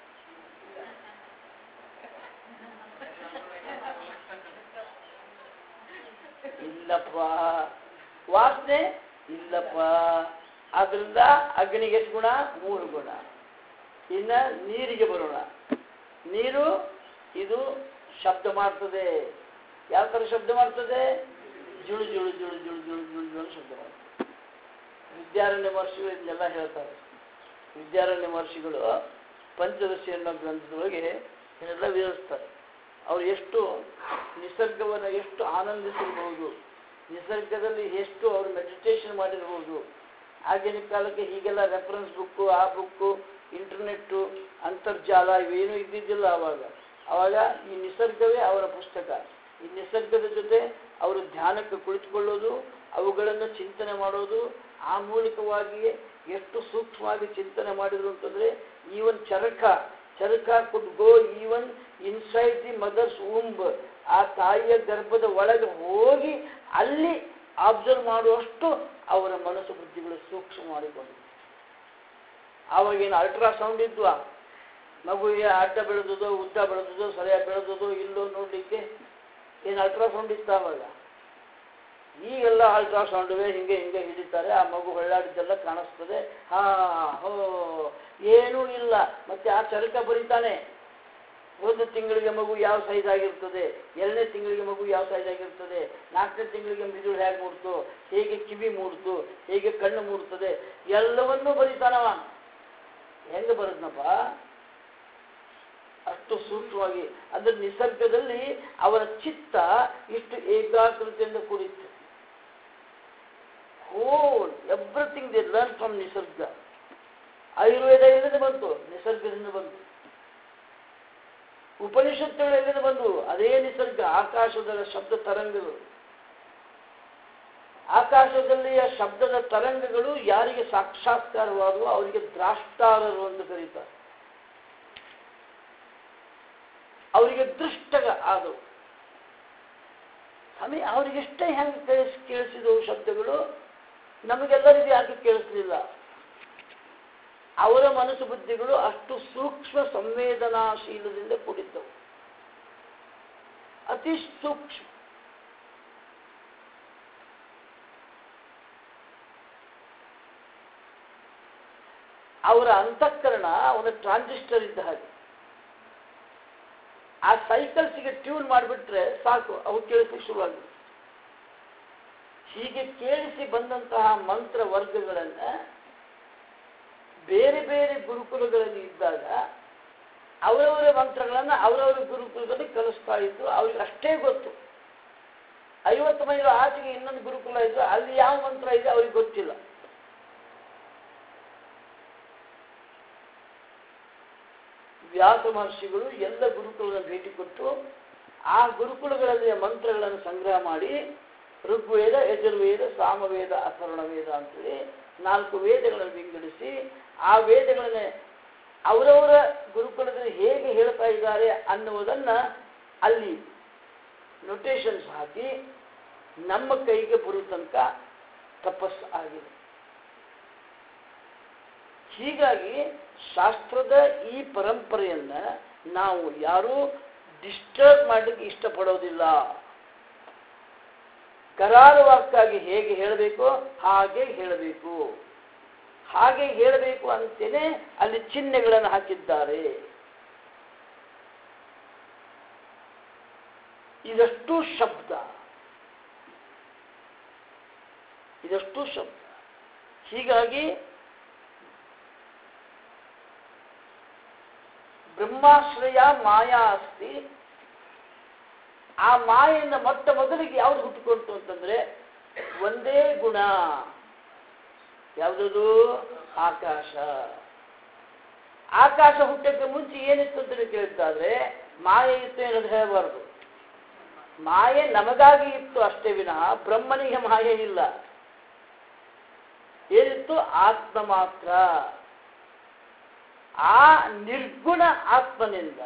ಇಲ್ಲಪ್ಪ, ವಾಸನೆ ಇಲ್ಲಪ್ಪ. ಆದ್ರಿಂದ ಅಗ್ನಿಗೆ ಎಷ್ಟು ಗುಣ? 3 ಗುಣ. ಇನ್ನ ನೀರಿಗೆ ಬರೋಣ. ನೀರು ಇದು ಶಬ್ದ ಮಾಡ್ತದೆ. ಯಾವ ಥರ ಶಬ್ದ ಮಾಡ್ತದೆ? ಜುಳು ಜುಳು ಜುಳು ಜುಳು ಜುಳು ಜುಳು ಜುಳು ಶಬ್ದ ಮಾಡ್ತದೆ. ವಿದ್ಯಾರಣ್ಯ ಮಹರ್ಷಿಗಳು ಇದನ್ನೆಲ್ಲ ಹೇಳ್ತಾರೆ. ವಿದ್ಯಾರಣ್ಯ ಮಹರ್ಷಿಗಳು ಪಂಚದಶಿ ಅನ್ನೋ ಗ್ರಂಥದೊಳಗೆ ಇದನ್ನೆಲ್ಲ ವಿವರಿಸ್ತಾರೆ. ಅವರು ಎಷ್ಟು ನಿಸರ್ಗವನ್ನು ಎಷ್ಟು ಆನಂದಿಸಿರ್ಬೋದು, ನಿಸರ್ಗದಲ್ಲಿ ಎಷ್ಟು ಅವರು ಮೆಡಿಟೇಷನ್ ಮಾಡಿರ್ಬೋದು. ಆಗಿನ ಕಾಲಕ್ಕೆ ಹೀಗೆಲ್ಲ ರೆಫರೆನ್ಸ್ ಬುಕ್ಕು, ಆ ಬುಕ್ಕು, ಇಂಟರ್ನೆಟ್ಟು, ಅಂತರ್ಜಾಲ ಇವೇನೂ ಇದ್ದಿದ್ದಿಲ್ಲ ಅವಾಗ ಈ ನಿಸರ್ಗವೇ ಅವರ ಪುಸ್ತಕ. ಈ ನಿಸರ್ಗದ ಜೊತೆ ಅವರು ಧ್ಯಾನಕ್ಕೆ ಕುಳಿತುಕೊಳ್ಳೋದು, ಅವುಗಳನ್ನು ಚಿಂತನೆ ಮಾಡೋದು, ಆ ಮೂಲಕವಾಗಿಯೇ ಎಷ್ಟು ಸೂಕ್ಷ್ಮವಾಗಿ ಚಿಂತನೆ ಮಾಡಿದ್ರು ಅಂತಂದರೆ even Charaka could go even inside the mother's womb, ಆ ತಾಯಿಯ ಗರ್ಭದ ಒಳಗೆ ಹೋಗಿ ಅಲ್ಲಿ ಅಬ್ಸರ್ವ್ ಮಾಡುವಷ್ಟು ಅವರ ಮನಸ್ಸು ಬುದ್ಧಿಗಳು ಸೂಕ್ಷ್ಮ ಮಾಡಿಕೊಂಡು. ಆವಾಗೇನು ಅಲ್ಟ್ರಾಸೌಂಡ್ ಇದ್ವಾ? ಮಗುವಿಗೆ ಅಡ್ಡ ಬೆಳೆದದೋ ಉದ್ದ ಬೆಳೆದದೋ ಸರಿಯಾಗಿ ಬೆಳೆದದೋ ಇಲ್ಲೋ ನೋಡಲಿಕ್ಕೆ ಏನು ಅಲ್ಟ್ರಾಸೌಂಡ್ ಇತ್ತು ಆವಾಗ? ಈಗೆಲ್ಲ ಅಲ್ಟ್ರಾಸೌಂಡ್ವೇ ಹಿಂಗೆ ಹಿಡಿತಾರೆ, ಆ ಮಗು ಹೊಳ್ಳಾಡಿದ್ದೆಲ್ಲ ಕಾಣಿಸ್ತದೆ. ಹೋ ಏನೂ ಇಲ್ಲ. ಮತ್ತೆ ಆ ಚರಕ ಬರೀತಾನೆ 1 ತಿಂಗಳಿಗೆ ಮಗು ಯಾವ ಸೈಜ್ ಆಗಿರ್ತದೆ, 2ನೇ ತಿಂಗಳಿಗೆ ಮಗು ಯಾವ ಸೈಜ್ ಆಗಿರ್ತದೆ, 4ನೇ ತಿಂಗಳಿಗೆ ಮಿದುಳು ಹೇಗೆ ಮೂಡ್ತು, ಹೇಗೆ ಕಿವಿ ಮೂಡ್ತು, ಹೇಗೆ ಕಣ್ಣು ಮೂಡ್ತದೆ, ಎಲ್ಲವನ್ನೂ ಬರೀತಾನವ. ಹೆಂಗೆ ಬರೋದ್ನಪ್ಪ? ಅಷ್ಟು ಸೂಕ್ಷ್ಮವಾಗಿ. ಅಂದ್ರೆ ನಿಸರ್ಗದಲ್ಲಿ ಅವರ ಚಿತ್ತ ಇಷ್ಟು ಏಕಾಗ್ರತೆಯಿಂದ ಕೂಡಿತ್ತು. Whole everything they learn from ನಿಸರ್ಗ. ಆಯುರ್ವೇದ ಎಲ್ಲಿಂದ ಬಂತು? ನಿಸರ್ಗದಿಂದ ಬಂತು. ಉಪನಿಷತ್ತುಗಳು ಎಲ್ಲಿಂದ ಬಂದವು? ಅದೇ ನಿಸರ್ಗ. ಆಕಾಶದ ಶಬ್ದ ತರಂಗಗಳು, ಆಕಾಶದಲ್ಲಿಯ ಶಬ್ದದ ತರಂಗಗಳು ಯಾರಿಗೆ ಸಾಕ್ಷಾತ್ಕಾರವಾದವು ಅವರಿಗೆ ದ್ರಾಷ್ಟಾರರು ಅಂತ ಕರೀತಾರೆ. ಅವರಿಗೆ ದೃಷ್ಟಗ ಆದವು. ಆಮೇಲೆ ಅವರಿಗೆಷ್ಟೇ ಹೆಂಗೆ ಕೇಳಿಸಿದವು ಶಬ್ದಗಳು, ನಮಗೆಲ್ಲರಿಗೂ ಯಾಕೆ ಕೇಳಿಸಲಿಲ್ಲ? ಅವರ ಮನಸ್ಸು ಬುದ್ಧಿಗಳು ಅಷ್ಟು ಸೂಕ್ಷ್ಮ ಸಂವೇದನಾಶೀಲದಿಂದ ಕೂಡಿದ್ದವು, ಅತಿ ಸೂಕ್ಷ್ಮ. ಅವರ ಅಂತಃಕರಣ ಒಂದು ಟ್ರಾನ್ಸಿಸ್ಟರ್ ಇದ್ದ ಹಾಗೆ. ಆ ಸೈಕಲ್ಸ್ಗೆ ಟ್ಯೂನ್ ಮಾಡಿಬಿಟ್ರೆ ಸಾಕು, ಅವು ಕೇಳಿಸ್ಲಿಕ್ಕೆ ಶುರುವಾಗುತ್ತೆ. ಹೀಗೆ ಕೇಳಿಸಿ ಬಂದಂತಹ ಮಂತ್ರ ವರ್ಗಗಳನ್ನು ಬೇರೆ ಬೇರೆ ಗುರುಕುಲಗಳಲ್ಲಿ ಇದ್ದಾಗ ಅವರವರ ಮಂತ್ರಗಳನ್ನು ಅವರವರ ಗುರುಕುಲದಲ್ಲಿ ಕಲಿಸ್ತಾ ಇದ್ದು ಅವ್ರಿಗೆ ಅಷ್ಟೇ ಗೊತ್ತು. 50 ಮೈಲು ಆಚೆಗೆ ಇನ್ನೊಂದು ಗುರುಕುಲ ಇದ್ದು ಅಲ್ಲಿ ಯಾವ ಮಂತ್ರ ಇದೆ ಅವ್ರಿಗೆ ಗೊತ್ತಿಲ್ಲ. ವ್ಯಾಸ ಮಹರ್ಷಿಗಳು ಎಲ್ಲ ಗುರುಕುಲಗಳನ್ನು ಭೇಟಿ ಕೊಟ್ಟು ಆ ಗುರುಕುಲಗಳಲ್ಲಿ ಮಂತ್ರಗಳನ್ನು ಸಂಗ್ರಹ ಮಾಡಿ ಋಗ್ವೇದ, ಯಜುರ್ವೇದ, ಸಾಮವೇದ, ಅಥರ್ವಣ ವೇದ ಅಂತೇಳಿ 4 ವೇದಗಳನ್ನು ವಿಂಗಡಿಸಿ ಆ ವೇದಗಳನ್ನೇ ಅವರವರ ಗುರುಕುಲದಲ್ಲಿ ಹೇಗೆ ಹೇಳ್ತಾ ಇದ್ದಾರೆ ಅನ್ನುವುದನ್ನು ಅಲ್ಲಿ ನೊಟೇಷನ್ಸ್ ಹಾಕಿ ನಮ್ಮ ಕೈಗೆ ಬರೋ ತನಕ ತಪಸ್ಸು ಆಗಿದೆ. ಹೀಗಾಗಿ ಶಾಸ್ತ್ರದ ಈ ಪರಂಪರೆಯನ್ನ ನಾವು ಯಾರೂ ಡಿಸ್ಟರ್ಬ್ ಮಾಡಲಿಕ್ಕೆ ಇಷ್ಟಪಡೋದಿಲ್ಲ. ಕರಾರುವಾಕ್ಕಾಗಿ ಹೇಗೆ ಹೇಳಬೇಕು ಹಾಗೆ ಹೇಳಬೇಕು, ಹಾಗೆ ಹೇಳಬೇಕು ಅಂತೇನೆ ಅಲ್ಲಿ ಚಿಹ್ನೆಗಳನ್ನು ಹಾಕಿದ್ದಾರೆ. ಇದಷ್ಟು ಶಬ್ದ, ಇದಷ್ಟು ಶಬ್ದ. ಹೀಗಾಗಿ ಬ್ರಹ್ಮಾಶ್ರಯ ಮಾಯಾ ಅಸ್ತಿ. ಆ ಮಾಯೆಯಿಂದ ಮೊಟ್ಟ ಮೊದಲಿಗೆ ಯಾವ್ದು ಹುಟ್ಟುಕೊಳ್ತು ಅಂತಂದ್ರೆ ಒಂದೇ ಗುಣ. ಯಾವುದದು? ಆಕಾಶ. ಆಕಾಶ ಹುಟ್ಟಕ್ಕೆ ಮುಂಚೆ ಏನಿತ್ತು ಅಂತ ಕೇಳ್ತಾದ್ರೆ ಮಾಯೆ ಇತ್ತು ಏನದು ಹೇಳಬಾರ್ದು. ಮಾಯೆ ನಮಗಾಗಿ ಇತ್ತು ಅಷ್ಟೇ ವಿನಃ ಬ್ರಹ್ಮನಿಗೆ ಮಾಯೆ ಇಲ್ಲ. ಏನಿತ್ತು? ಆತ್ಮ ಮಾತ್ರ. ಆ ನಿರ್ಗುಣ ಆತ್ಮನಿಂದ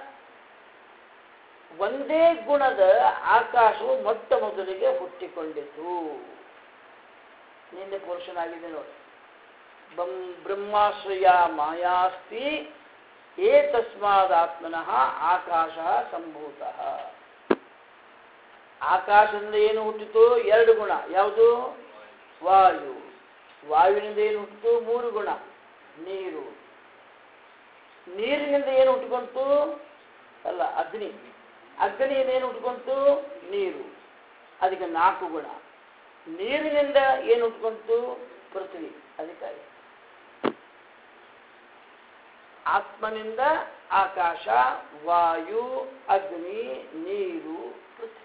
ಒಂದೇ ಗುಣದ ಆಕಾಶವು ಮೊಟ್ಟ ಮೊದಲಿಗೆ ಹುಟ್ಟಿಕೊಂಡಿತು. ನಿನ್ನೆ ಪೋರ್ಷನ್ ಆಗಿದೆ ನೋಡಿ. ಬ್ರಹ್ಮಾಶ್ರಯ ಮಾಯಾಸ್ತಿ ಏತಸ್ಮಾದಾತ್ಮನಃ ಆಕಾಶ ಸಂಭೂತಃ. ಆಕಾಶದಿಂದ ಏನು ಹುಟ್ಟಿತು? 2 ಗುಣ. ಯಾವುದು? ವಾಯು. ವಾಯುವಿನಿಂದ ಏನು ಹುಟ್ಟಿತು? 3 ಗುಣ. ನೀರು. ನೀರಿನಿಂದ ಏನು ಹುಟ್ಟಿಕೊಂತು? ಅಲ್ಲ, ಅಗ್ನಿ. ಅಗ್ನಿಯಿಂದ ಏನು ಹುಟ್ಟಿಕೊಂತು? ನೀರು. ಅದಕ್ಕೆ 4 ಗುಣ. ನೀರಿನಿಂದ ಏನು ಹುಟ್ಟಿಕೊಂತು? ಪೃಥ್ವಿ. ಅದಕ್ಕಾಗಿ ಆತ್ಮನಿಂದ ಆಕಾಶ, ವಾಯು, ಅಗ್ನಿ, ನೀರು, ಪೃಥ್ವಿ.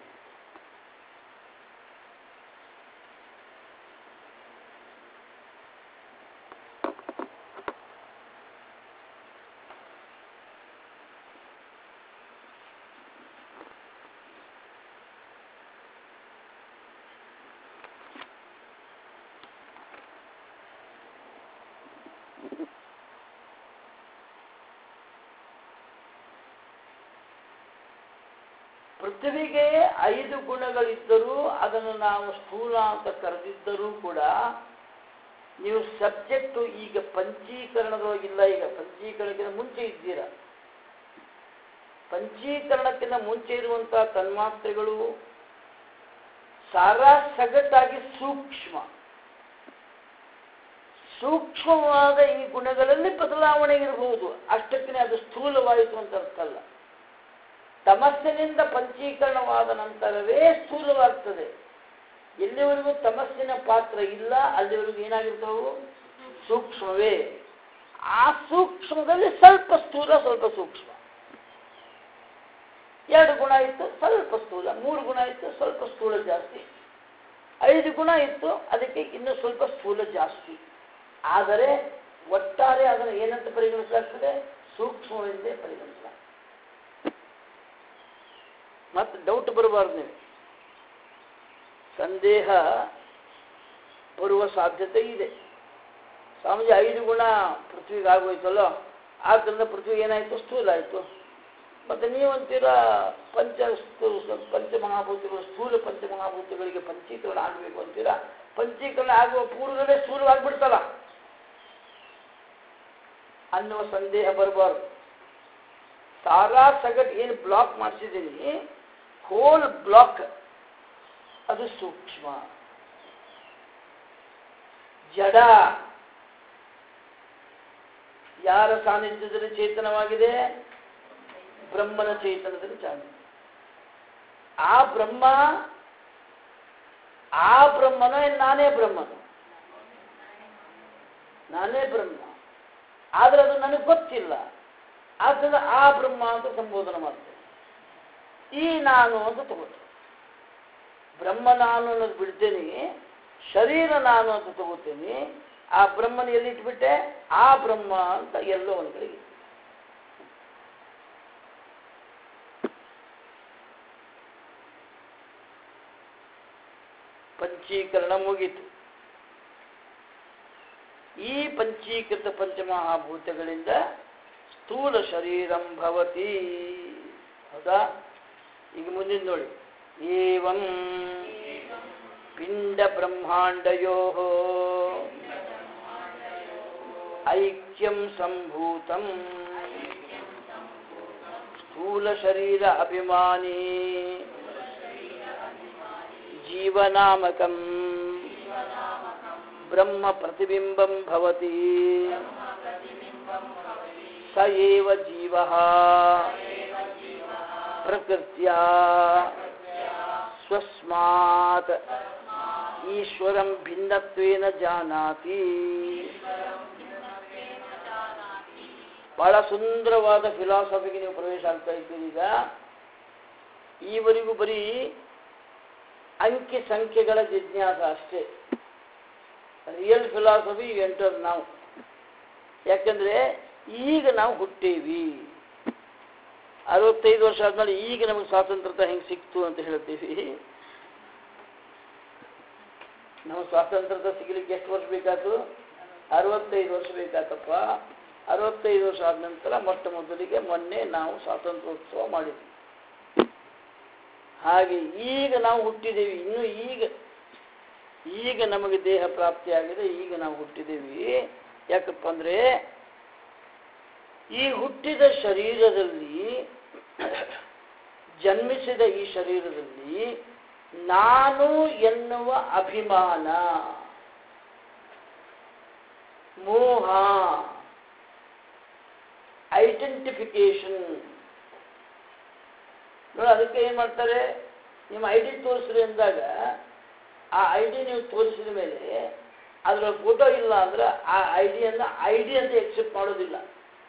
ಪೃಥ್ವಿಗೆ 5 ಗುಣಗಳಿದ್ದರೂ ಅದನ್ನು ನಾವು ಸ್ಥೂಲ ಅಂತ ಕರೆದಿದ್ದರೂ ಕೂಡ ನೀವು ಸಬ್ಜೆಕ್ಟು ಈಗ ಪಂಚೀಕರಣದೊಳಗಿಲ್ಲ. ಈಗ ಪಂಚೀಕರಣಕ್ಕಿಂತ ಮುಂಚೆ ಇದ್ದೀರ. ಪಂಚೀಕರಣಕ್ಕಿಂತ ಮುಂಚೆ ಇರುವಂತಹ ತನ್ಮಾತ್ರೆಗಳು ಸಾರಾ ಸಗಟಾಗಿ ಸೂಕ್ಷ್ಮವಾದ ಈ ಗುಣಗಳಲ್ಲಿ ಬದಲಾವಣೆ ಇರಬಹುದು. ಅಷ್ಟಕ್ಕೆ ಅದು ಸ್ಥೂಲವಾಯಿತು ಅಂತ ಅರ್ಥ ಅಲ್ಲ. ತಮಸ್ಸಿನಿಂದ ಪಂಚೀಕರಣವಾದ ನಂತರವೇ ಸ್ಥೂಲವಾಗ್ತದೆ. ಎಲ್ಲಿವರೆಗೂ ತಮಸ್ಸಿನ ಪಾತ್ರ ಇಲ್ಲ ಅಲ್ಲಿವರೆಗೂ ಏನಾಗಿರ್ತಾವು? ಸೂಕ್ಷ್ಮವೇ. ಆ ಸೂಕ್ಷ್ಮದಲ್ಲಿ ಸ್ವಲ್ಪ ಸ್ಥೂಲ, ಸ್ವಲ್ಪ ಸೂಕ್ಷ್ಮ. 2 ಗುಣ ಇತ್ತು, ಸ್ವಲ್ಪ ಸ್ಥೂಲ. 3 ಗುಣ ಇತ್ತು, ಸ್ವಲ್ಪ ಸ್ಥೂಲ ಜಾಸ್ತಿ. 5 ಗುಣ ಇತ್ತು, ಅದಕ್ಕೆ ಇನ್ನೂ ಸ್ವಲ್ಪ ಸ್ಥೂಲ ಜಾಸ್ತಿ. ಆದರೆ ಒಟ್ಟಾರೆ ಅದನ್ನು ಏನಂತ ಪರಿಗಣಿಸಲಾಗ್ತದೆ? ಸೂಕ್ಷ್ಮವೆಂದೇ ಪರಿಗಣಿಸಲಾಗ್ತದೆ. ಮತ್ತೆ ಡೌಟ್ ಬರಬಾರ್ದು. ನೀವು ಸಂದೇಹ ಬರುವ ಸಾಧ್ಯತೆ ಇದೆ. ಸ್ವಾಮೀಜಿ 5 ಗುಣ ಪೃಥ್ವಿಗೆ ಆಗೋಯ್ತಲ್ಲ, ಆದ್ದರಿಂದ ಪೃಥ್ವಿ ಏನಾಯಿತು? ಸ್ಥೂಲ ಆಯಿತು. ಮತ್ತೆ ನೀವಂತೀರ ಪಂಚಮಹಾಭೂತಗಳು, ಸ್ಥೂಲ ಪಂಚಮಹಾಭೂತಗಳಿಗೆ ಪಂಚೀಕರಣ ಆಗಬೇಕು ಅಂತೀರ. ಪಂಚೀಕರಣ ಆಗುವ ಪೂರ್ವದಲ್ಲೇ ಸ್ಥೂಲವಾಗ್ಬಿಡ್ತಲ್ಲ ಅನ್ನುವ ಸಂದೇಹ ಬರಬಾರ್ದು. ಸಾರಾ ಸಗಟ್ ಏನು ಬ್ಲಾಕ್ ಮಾಡಿಸಿದ್ದೀನಿ, ಹೋಲ್ ಬ್ಲಾಕ್ ಅದು ಸೂಕ್ಷ್ಮ. ಜಡ ಯಾರ ಸಾನ್ನಿಧ್ಯದಲ್ಲಿ ಚೇತನವಾಗಿದೆ? ಬ್ರಹ್ಮನ ಚೇತನದಲ್ಲಿ ಚಾಂದಿ. ಆ ಬ್ರಹ್ಮನ ನಾನೇ ಬ್ರಹ್ಮ. ಆದ್ರೆ ಅದು ನನಗೆ ಗೊತ್ತಿಲ್ಲ. ಆದ್ದರಿಂದ ಆ ಬ್ರಹ್ಮ ಅಂತ ಸಂಬೋಧನೆ ಮಾಡ್ತೇನೆ. ಈ ನಾನು ಅಂತ ತಗೋತೀನಿ. ಬ್ರಹ್ಮ ನಾನು ಅನ್ನೋದು ಬಿಡ್ತೇನೆ, ಶರೀರ ನಾನು ಅಂತ ತಗೋತೀನಿ. ಆ ಬ್ರಹ್ಮನ ಎಲ್ಲಿಟ್ಬಿಟ್ಟೆ? ಆ ಬ್ರಹ್ಮ ಅಂತ ಎಲ್ಲೋ ಒಂದು ಕಡೆಗೆ. ಪಂಚೀಕರಣ ಮುಗೀತು. ಈ ಪಂಚೀಕೃತ ಪಂಚಮಹಾಭೂತಗಳಿಂದ ಸ್ಥೂಲ ಶರೀರಂ ಭವತಿ. ಹೌದಾ? ಈಗ ಮುಂದಿನ ನೋಡಿ. ಏವಂ ಪಿಂಡ ಬ್ರಹ್ಮಾಂಡಯೋ ಐಕ್ಯಂ ಸಂಭೂತಂ ಸ್ಥೂಲ ಶರೀರ ಅಭಿಮಾನಿ ಜೀವನಾಮಕಂ ಬ್ರಹ್ಮ ಪ್ರತಿಬಿಂಬಂ ಭವತಿ. ಸ ಏವ ಜೀವಃ ಪ್ರಕೃತ್ಯ ಸ್ವಸ್ಮಾತ್ ಈಶ್ವರಂ ಭಿನ್ನತ್ವೇನ ಜಾನಾತಿ. ಬಹಳ ಸುಂದರವಾದ ಫಿಲಾಸಫಿಗೆ ನೀವು ಪ್ರವೇಶ ಆಗ್ತಾ ಇದ್ದೀರಿ. ಈಗ ಈವರೆಗೂ ಬರೀ ಅಂಕಿ ಸಂಖ್ಯೆಗಳ ಜಿಜ್ಞಾಸ ಅಷ್ಟೇ. ರಿಯಲ್ ಫಿಲಾಸಫಿ ಎಂಟರ್ ನಾವು. ಯಾಕಂದ್ರೆ ಈಗ ನಾವು ಹುಟ್ಟೇವಿ. 65 ವರ್ಷ ಆದ್ಮೇಲೆ ಈಗ ನಮಗೆ ಸ್ವಾತಂತ್ರ್ಯ ಹೆಂಗೆ ಸಿಕ್ತು ಅಂತ ಹೇಳ್ತೀವಿ. ನಾವು ಸ್ವಾತಂತ್ರ್ಯ ಸಿಗಲಿಕ್ಕೆ ಎಷ್ಟು ವರ್ಷ ಬೇಕಾಯ್ತು? 65 ವರ್ಷ ಬೇಕಾತಪ್ಪ. 65 ವರ್ಷ ಆದ ನಂತರ ಮೊಟ್ಟ ಮೊದಲಿಗೆ ಮೊನ್ನೆ ನಾವು ಸ್ವಾತಂತ್ರ್ಯೋತ್ಸವ ಮಾಡಿದ್ವಿ. ಹಾಗೆ ಈಗ ನಾವು ಹುಟ್ಟಿದ್ದೇವೆ. ಇನ್ನು ಈಗ ನಮಗೆ ದೇಹ ಪ್ರಾಪ್ತಿಯಾಗಿದೆ. ಈಗ ನಾವು ಹುಟ್ಟಿದ್ದೇವೆ. ಯಾಕಪ್ಪ ಅಂದರೆ ಈ ಹುಟ್ಟಿದ ಶರೀರದಲ್ಲಿ, ಜನ್ಮಿಸಿದ ಈ ಶರೀರದಲ್ಲಿ ನಾನು ಎನ್ನುವ ಅಭಿಮಾನ, ಮೋಹ, ಐಡೆಂಟಿಫಿಕೇಶನ್ ನೋಡಿ. ಅದಕ್ಕೆ ಏನು ಮಾಡ್ತಾರೆ, ನಿಮ್ಮ ID ತೋರಿಸ್ರಿ ಅಂದಾಗ ಆ ID ನೀವು ತೋರಿಸಿದ ಮೇಲೆ ಅದರ ಫೋಟೋ ಇಲ್ಲ ಅಂದ್ರೆ ಆ ಐಡಿಯನ್ನು ID ಅಂತ ಎಕ್ಸೆಪ್ಟ್ ಮಾಡೋದಿಲ್ಲ.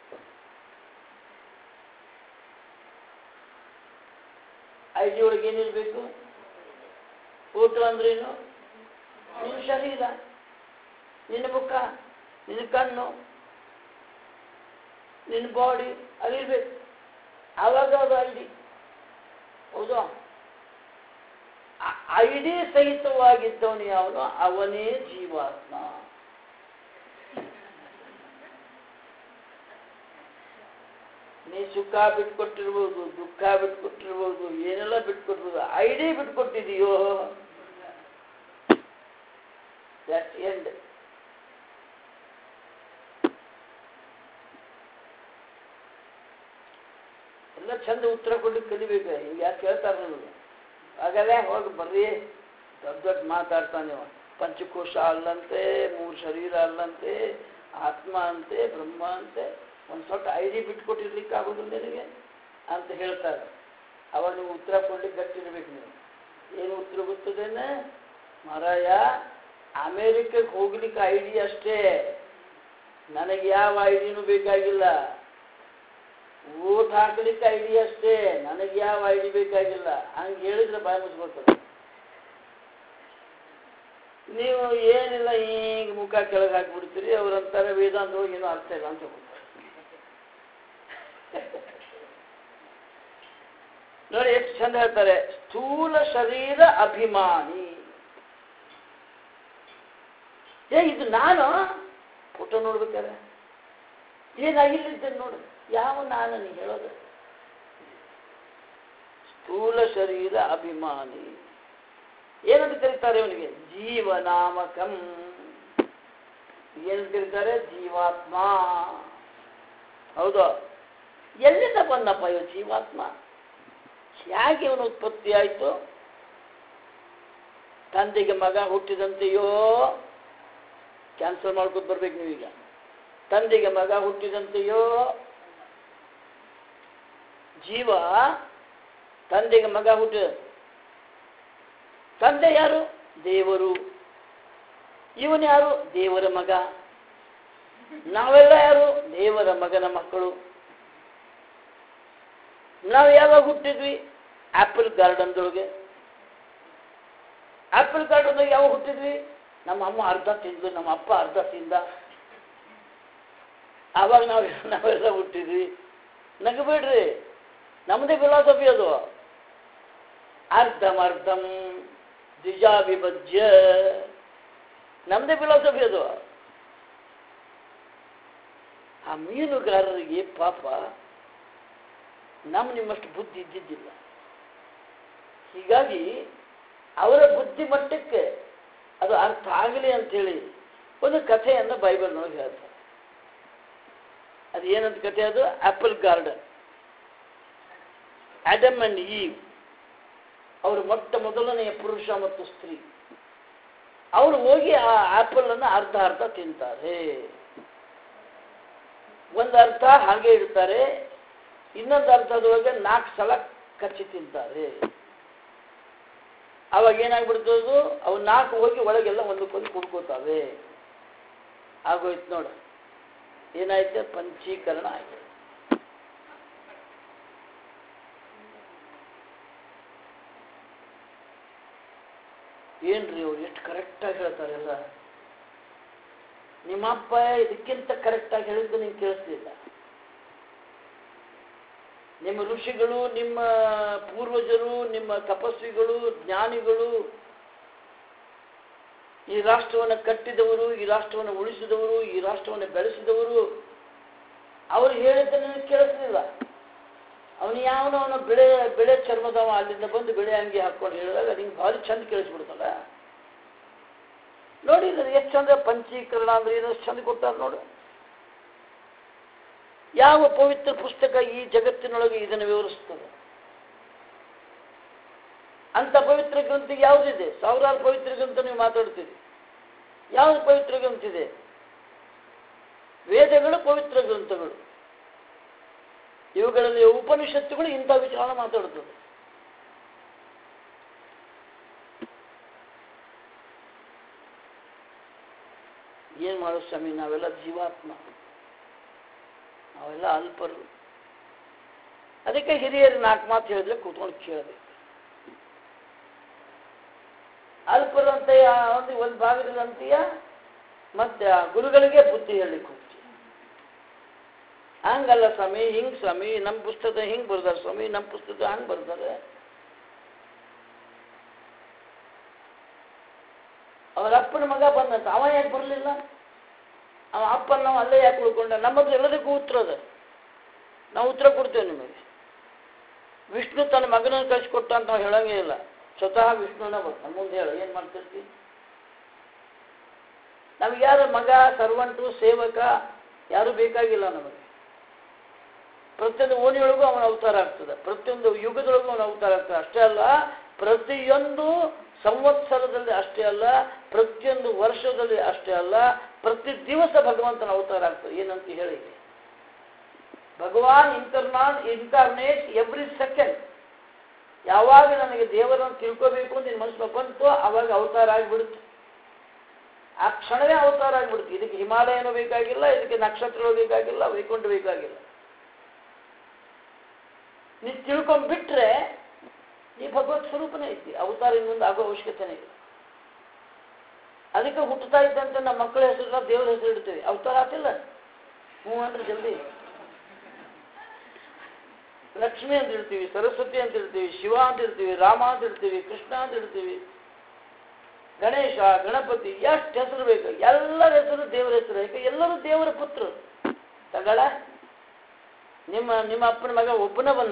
ID ಒಳಗೆ ಏನಿರಬೇಕು? ಫೋಟೋ ಅಂದ್ರೇನು? ನಿನ್ನ ಶರೀರ, ನಿನ್ನ ಮುಖ, ನಿನ್ನ ಕಣ್ಣು, ನಿನ್ನ ಬಾಡಿ ಅಲ್ಲಿರ್ಬೇಕು. ಆವಾಗ ಅದು ID. ಹೌದಾ? ID ಸಹಿತವಾಗಿದ್ದವನು ಯಾವನು? ಅವನೇ ಜೀವಾತ್ಮ. ನೀ ಸುಖ ಬಿಟ್ಕೊಟ್ಟಿರ್ಬೋದು, ದುಃಖ ಬಿಟ್ಕೊಟ್ಟಿರ್ಬೋದು, ಏನೆಲ್ಲ ಬಿಟ್ಕೊಟ್ಟಿರ್ಬೋದು, ID ಬಿಟ್ಕೊಟ್ಟಿದೀಯೋ ದಟ್ ಎಂಡ್. ಎಲ್ಲ ಚಂದ ಉತ್ತರ ಕೊಡ್ಲಿಕ್ಕೆ ಕಲಿಬೇಕು. ಹಿಂಗೆ ಯಾಕೆ ಕೇಳ್ತಾರೆ ನನಗೆ? ಹಾಗಾದ್ರೆ ಹೋಗಿ ಬರ್ರಿ, ದೊಡ್ಡ ದೊಡ್ಡ ಮಾತಾಡ್ತಾನೆ. ಪಂಚಕೋಶ ಅಲ್ಲಂತೆ, 3 ಶರೀರ ಅಲ್ಲಂತೆ, ಆತ್ಮ ಅಂತೆ, ಬ್ರಹ್ಮ ಅಂತೆ. ಒಂದು ಸ್ವಲ್ಪ ID ಬಿಟ್ಕೊಟ್ಟಿರ್ಲಿಕ್ಕೆ ಆಗೋದಿಲ್ಲ ನಿನಗೆ ಅಂತ ಹೇಳ್ತಾರೆ. ಅವಾಗ ನೀವು ಉತ್ತರ ಕೊಡ್ಲಿಕ್ಕೆ ಗಟ್ಟಿರ್ಬೇಕು. ನೀವು ಏನು ಉತ್ತರ ಗೊತ್ತದೇನೆ? ಮಹಾರಾಯ, ಅಮೇರಿಕಕ್ಕೆ ಹೋಗ್ಲಿಕ್ಕೆ ID ಅಷ್ಟೇ, ನನಗೆ ಯಾವ IDನೂ ಬೇಕಾಗಿಲ್ಲ. ಓಟ್ ಹಾಕ್ಲಿಕ್ಕೆ ID ಅಷ್ಟೇ, ನನಗೆ ಯಾವ ID ಬೇಕಾಗಿಲ್ಲ. ಹಂಗೆ ಹೇಳಿದ್ರೆ ಬಾಯಿ ಮುಚ್ಕೊಳ್ತಾರೆ. ನೀವು ಏನಿಲ್ಲ ಈಗ ಮುಖ ಕೆಳಗೆ ಹಾಕಿಬಿಡ್ತೀರಿ. ಅವರಂತಾರೆ ವೇದಾಂತ ಹೋಗಿ ಏನೋ ಅರ್ಥ ಇಲ್ಲ ಅಂತ ಹೋಗ್ತಾರೆ. ನೋಡಿ ಎಷ್ಟು ಚಂದ ಹೇಳ್ತಾರೆ, ಸ್ಥೂಲ ಶರೀರ ಅಭಿಮಾನಿ. ಇದು ನಾನು ಫೋಟೋ ನೋಡ್ಬೇಕಾರೆ ಏನಾಗಿಲ್ಲಿದ್ದೇನೆ ನೋಡು. ಯಾವ ನಾನು ನೀ ಹೇಳೋದು? ಸ್ಥೂಲ ಶರೀರ ಅಭಿಮಾನಿ. ಏನಂತ ಕರೀತಾರೆ ಇವನಿಗೆ? ಜೀವನಾಮಕಂ. ಏನಂತ ಕರೀತಾರೆ? ಜೀವಾತ್ಮ. ಹೌದು. ಎಲ್ಲಿಂದ ಬಂದಪ್ಪ ಇವ ಜೀವಾತ್ಮ? ಹೇಗೆ ಇವನು ಉತ್ಪತ್ತಿ ಆಯಿತು? ತಂದೆಗೆ ಮಗ ಹುಟ್ಟಿದಂತೆಯೋ, ಕ್ಯಾನ್ಸಲ್ ಮಾಡ್ಕೊತ ಬರ್ಬೇಕು ನೀವೀಗ. ತಂದೆಗೆ ಮಗ ಹುಟ್ಟಿದಂತೆಯೋ, ಜೀವ ತಂದೆಗೆ ಮಗ ಹುಟ್ಟ. ತಂದೆ ಯಾರು? ದೇವರು. ಇವನು ಯಾರು? ದೇವರ ಮಗ. ನಾವೆಲ್ಲ ಯಾರು? ದೇವರ ಮಗನ ಮಕ್ಕಳು. ನಾವು ಯಾವಾಗ ಹುಟ್ಟಿದ್ವಿ? ಆಪಲ್ ಗಾರ್ಡನ್ದೊಳಗೆ. ಆಪಲ್ ಗಾರ್ಡನ್ದಾಗ ಯಾವಾಗ ಹುಟ್ಟಿದ್ವಿ? ನಮ್ಮ ಅಮ್ಮ ಅರ್ಧ ತಿಂದು, ನಮ್ಮ ಅಪ್ಪ ಅರ್ಧ ತಿಂದ. ಆವಾಗ ನಾವೆಲ್ಲ ಹುಟ್ಟಿದ್ವಿ. ನಗಬೇಡ್ರಿ, ನಮ್ಮದೇ ಫಿಲಾಸಫಿ ಅದು. ಅರ್ಧಮರ್ಧಂ ದ್ವಿಜಾವಿಭಜ್ಯ, ನಮ್ಮದೇ ಫಿಲಾಸಫಿ ಅದು. ಆ ಮೀನುಗಾರರಿಗೆ ಪಾಪ ನಿಮ್ಮಷ್ಟು ಬುದ್ಧಿ ಇದ್ದಿದ್ದಿಲ್ಲ. ಹೀಗಾಗಿ ಅವರ ಬುದ್ಧಿ ಮಟ್ಟಕ್ಕೆ ಅದು ಅರ್ಥ ಆಗಲಿ ಅಂಥೇಳಿ ಒಂದು ಕಥೆಯನ್ನು ಬೈಬಲ್ನೊಳಗೆ ಹೇಳ್ತಾರೆ. ಅದು ಏನಂತ ಕಥೆ? ಅದು apple garden. Adam and Eve ಅವರು ಮೊಟ್ಟ ಮೊದಲನೆಯ ಪುರುಷ ಮತ್ತು ಸ್ತ್ರೀ. ಅವರು ಹೋಗಿ ಆ ಆಪಲ್ ಅನ್ನು ಅರ್ಧ ಅರ್ಧ ತಿಂತಾರೆ. ಒಂದು ಅರ್ಧ ಹಾಗೆ ಇಡ್ತಾರೆ, ಇನ್ನೊಂದು ಅರ್ಧದೊಳಗೆ 4 ಸಲ ಕಚ್ಚಿ ತಿಂತಾರೆ. ಅವಾಗ ಏನಾಗ್ಬಿಡ್ತದು? ಅವು 4 ಹೋಗಿ ಒಳಗೆಲ್ಲ ಒಂದಕ್ಕೊಂದು ಕುಡ್ಕೋತಾವೆ. ಆಗೋಯ್ತು ನೋಡ. ಏನಾಯ್ತು? ಪಂಚೀಕರಣ ಆಯ್ತು. ಏನ್ರಿ ಅವ್ರು ಎಷ್ಟು ಕರೆಕ್ಟಾಗಿ ಹೇಳ್ತಾರೆಲ್ಲ. ನಿಮ್ಮಪ್ಪ ಇದಕ್ಕಿಂತ ಕರೆಕ್ಟಾಗಿ ಹೇಳಿದ್ದು ನಿಂಗೆ ಕೇಳಿಸ್ಲಿಲ್ಲ. ನಿಮ್ಮ ಋಷಿಗಳು, ನಿಮ್ಮ ಪೂರ್ವಜರು, ನಿಮ್ಮ ತಪಸ್ವಿಗಳು, ಜ್ಞಾನಿಗಳು, ಈ ರಾಷ್ಟ್ರವನ್ನು ಕಟ್ಟಿದವರು, ಈ ರಾಷ್ಟ್ರವನ್ನು ಉಳಿಸಿದವರು, ಈ ರಾಷ್ಟ್ರವನ್ನು ಬೆಳೆಸಿದವರು, ಅವರು ಹೇಳಿದ್ದನ್ನು ಕೇಳಿಸಲಿಲ್ಲ. ಅವನು ಯಾವನವನ ಬೆಳೆ ಚರ್ಮದವ ಅಲ್ಲಿಂದ ಬಂದು ಬೆಳೆ ಅಂಗಿ ಹಾಕೊಂಡು ಹೇಳಿದಾಗ ನಿಂಗೆ ಭಾರಿ ಚಂದ ಕೇಳಿಸ್ಬಿಡ್ತಲ್ಲ. ನೋಡಿ ಎಷ್ಟು ಚಂದ ಪಂಚೀಕರಣ ಅಂದ್ರೆ ಏನೋ ಚಂದ ಕೊಡ್ತಾರೆ ನೋಡು. ಯಾವ ಪವಿತ್ರ ಪುಸ್ತಕ ಈ ಜಗತ್ತಿನೊಳಗೆ ಇದನ್ನು ವಿವರಿಸ್ತದೆ? ಅಂತ ಪವಿತ್ರ ಗ್ರಂಥ ಯಾವುದಿದೆ? ಸಾವಿರಾರು ಪವಿತ್ರ ಗ್ರಂಥ ನೀವು ಮಾತಾಡ್ತೀರಿ. ಯಾವುದು ಪವಿತ್ರ ಗ್ರಂಥ ಇದೆ? ವೇದಗಳು ಪವಿತ್ರ ಗ್ರಂಥಗಳು. ಇವುಗಳಲ್ಲಿ ಉಪನಿಷತ್ತುಗಳು ಇಂಥ ವಿಚಾರ ಮಾತಾಡುತ್ತದೆ. ಏನ್ ಮಾಡೋ ಸ್ವಾಮಿ, ನಾವೆಲ್ಲ ಜೀವಾತ್ಮ, ನಾವೆಲ್ಲ ಅಲ್ಪರು. ಅದಕ್ಕೆ ಹಿರಿಯರು 4 ಮಾತು ಹೇಳಿದ್ರೆ ಕೂತ್ಕೊಂಡು ಕೇಳಬೇಕು. ಅಲ್ಪರು ಅಂತ ಒಂದು ಭಾಗದಲ್ಲಿ ಅಂತೀಯ, ಮತ್ತೆ ಆ ಗುರುಗಳಿಗೆ ಬುದ್ಧಿ ಹೇಳಲಿಕ್ಕೆ ಹೋಗ್ತೀಯ. ಹಂಗಲ್ಲ ಸ್ವಾಮಿ, ಹಿಂಗ್ ಸ್ವಾಮಿ, ನಮ್ಮ ಪುಸ್ತಕ ಹಿಂಗ್ ಬರ್ದಾರೆ ಸ್ವಾಮಿ, ನಮ್ಮ ಪುಸ್ತಕ ಹಂಗ್ ಬರ್ತಾರೆ. ಅವರ ಅಪ್ಪನ ಮಗ ಬಂದಂತ, ಅವ ಯಾಕೆ ಬರಲಿಲ್ಲ? ಅವ ಅಪ್ಪನ ನಾವು ಅಲ್ಲೇ ಯಾಕೆ ಉಳ್ಕೊಂಡ? ನಮ್ಮದು ಎಲ್ಲದಕ್ಕೂ ಉತ್ತರ ಅದ, ನಾವು ಉತ್ತರ ಕೊಡ್ತೇವೆ ನಿಮಗೆ. ವಿಷ್ಣು ತನ್ನ ಮಗನನ್ನು ಕಳಿಸ್ಕೊಟ್ಟ ಅಂತ ನಾವು ಹೇಳಂಗೇ ಇಲ್ಲ. ಸ್ವತಃ ವಿಷ್ಣುನ ನಮ್ಮ ಮುಂದೆ ಹೇಳ, ಏನು ಮಾಡ್ತಿರ್ತೀವಿ? ನಮ್ಗೆ ಯಾರು ಮಗ, ಸರ್ವಂಟು, ಸೇವಕ ಯಾರು ಬೇಕಾಗಿಲ್ಲ ನಮಗೆ. ಪ್ರತಿಯೊಂದು ಓಣಿಯೊಳಗೂ ಅವನ ಅವತಾರ ಆಗ್ತದೆ, ಪ್ರತಿಯೊಂದು ಯುಗದೊಳಗೂ ಅವನ ಅವತಾರ ಆಗ್ತದೆ. ಅಷ್ಟೇ ಅಲ್ಲ, ಪ್ರತಿಯೊಂದು ಸಂವತ್ಸರದಲ್ಲಿ ಅಷ್ಟೇ ಅಲ್ಲ, ಪ್ರತಿಯೊಂದು ವರ್ಷದಲ್ಲಿ ಅಷ್ಟೇ ಅಲ್ಲ, ಪ್ರತಿ ದಿವಸ ಭಗವಂತನ ಅವತಾರ ಆಗ್ತದೆ. ಏನಂತ ಹೇಳಿ, ಭಗವಾನ್ ಇನ್ಕಾರ್ನೇಟ್ ಎವ್ರಿ ಸೆಕೆಂಡ್. ಯಾವಾಗ ನನಗೆ ದೇವರನ್ನು ತಿಳ್ಕೋಬೇಕು ಅಂತ ನಿನ್ನ ಮನಸ್ಸು ಬಂತು, ಅವಾಗ ಅವತಾರ ಆಗಿಬಿಡುತ್ತೆ. ಆ ಕ್ಷಣವೇ ಅವತಾರ ಆಗಿಬಿಡುತ್ತೆ. ಇದಕ್ಕೆ ಹಿಮಾಲಯನೂ ಬೇಕಾಗಿಲ್ಲ, ಇದಕ್ಕೆ ನಕ್ಷತ್ರಗಳು ಬೇಕಾಗಿಲ್ಲ, ವೈಕುಂಠ ಬೇಕಾಗಿಲ್ಲ. ನೀ ತಿಳ್ಕೊಂಡ್ಬಿಟ್ರೆ ನೀ ಭಗವತ್ ಸ್ವರೂಪನೇ ಐತಿ. ಅವತಾರ ಇನ್ನೊಂದು ಆಗೋ ಅವಶ್ಯಕತೆನೇ ಇಲ್ಲ. ಅದಕ್ಕೆ ಹುಟ್ಟುತ್ತಾ ಇದ್ದಂತ ನಮ್ಮ ಮಕ್ಕಳ ಹೆಸರು ದೇವರ ಹೆಸರು ಇಡ್ತೇವೆ. ಅವತಾರ ಆತಿಲ್ಲ, ಹ್ಞೂ ಅಂದ್ರೆ ಜಲ್ದಿ. ಲಕ್ಷ್ಮಿ ಅಂತ ಇಡ್ತೀವಿ, ಸರಸ್ವತಿ ಅಂತ ಇಡ್ತೀವಿ, ಶಿವ ಅಂತ ಇಡ್ತೀವಿ, ರಾಮ ಅಂತ ಇಡ್ತೀವಿ, ಕೃಷ್ಣ ಅಂತ ಇಡ್ತೀವಿ, ಗಣೇಶ, ಗಣಪತಿ, ಎಷ್ಟು ಹೆಸರು ಬೇಕು, ಎಲ್ಲರ ಹೆಸರು ದೇವರ ಹೆಸರು. ಯಾಕೆ? ಎಲ್ಲರೂ ದೇವರ ಪುತ್ರರು. ತಗಳ ನಿಮ್ಮ ಅಪ್ಪನ ಮಗ ಒಬ್ಬನ ಬಂದ,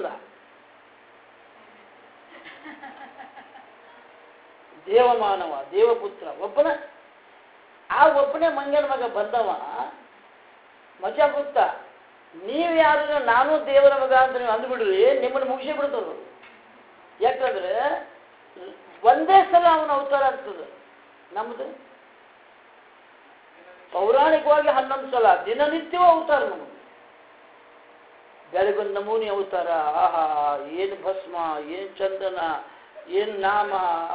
ದೇವಮಾನವ, ದೇವಪುತ್ರ ಒಬ್ಬನ. ಆ ಒಬ್ಬನೇ ಮಂಗನ ಮಗ ಬಂದವ. ಮಜಾ ಗೊತ್ತಾ? ನೀವು ಯಾರು ನಾನು ದೇವರ ಮಗ ಅಂತ ನೀವು ಅಂದ್ಬಿಡ್ರಿ, ನಿಮ್ಮನ್ನು ಮುಗಿಸಿ ಬಿಡ್ತದ. ಯಾಕಂದ್ರೆ ಒಂದೇ ಸಲ ಅವನ ಅವತಾರ ಆಗ್ತದೆ. ನಮ್ದು ಪೌರಾಣಿಕವಾಗಿ 11 ಸಲ, ದಿನನಿತ್ಯವೂ ಅವತಾರ. ನಮಗೆ ಬೆಳಗೊಂದು ನಮೂನಿ ಅವತಾರ. ಆಹಾ, ಏನು ಭಸ್ಮ, ಏನು ಚಂದನ, ಏನು ನಾಮ.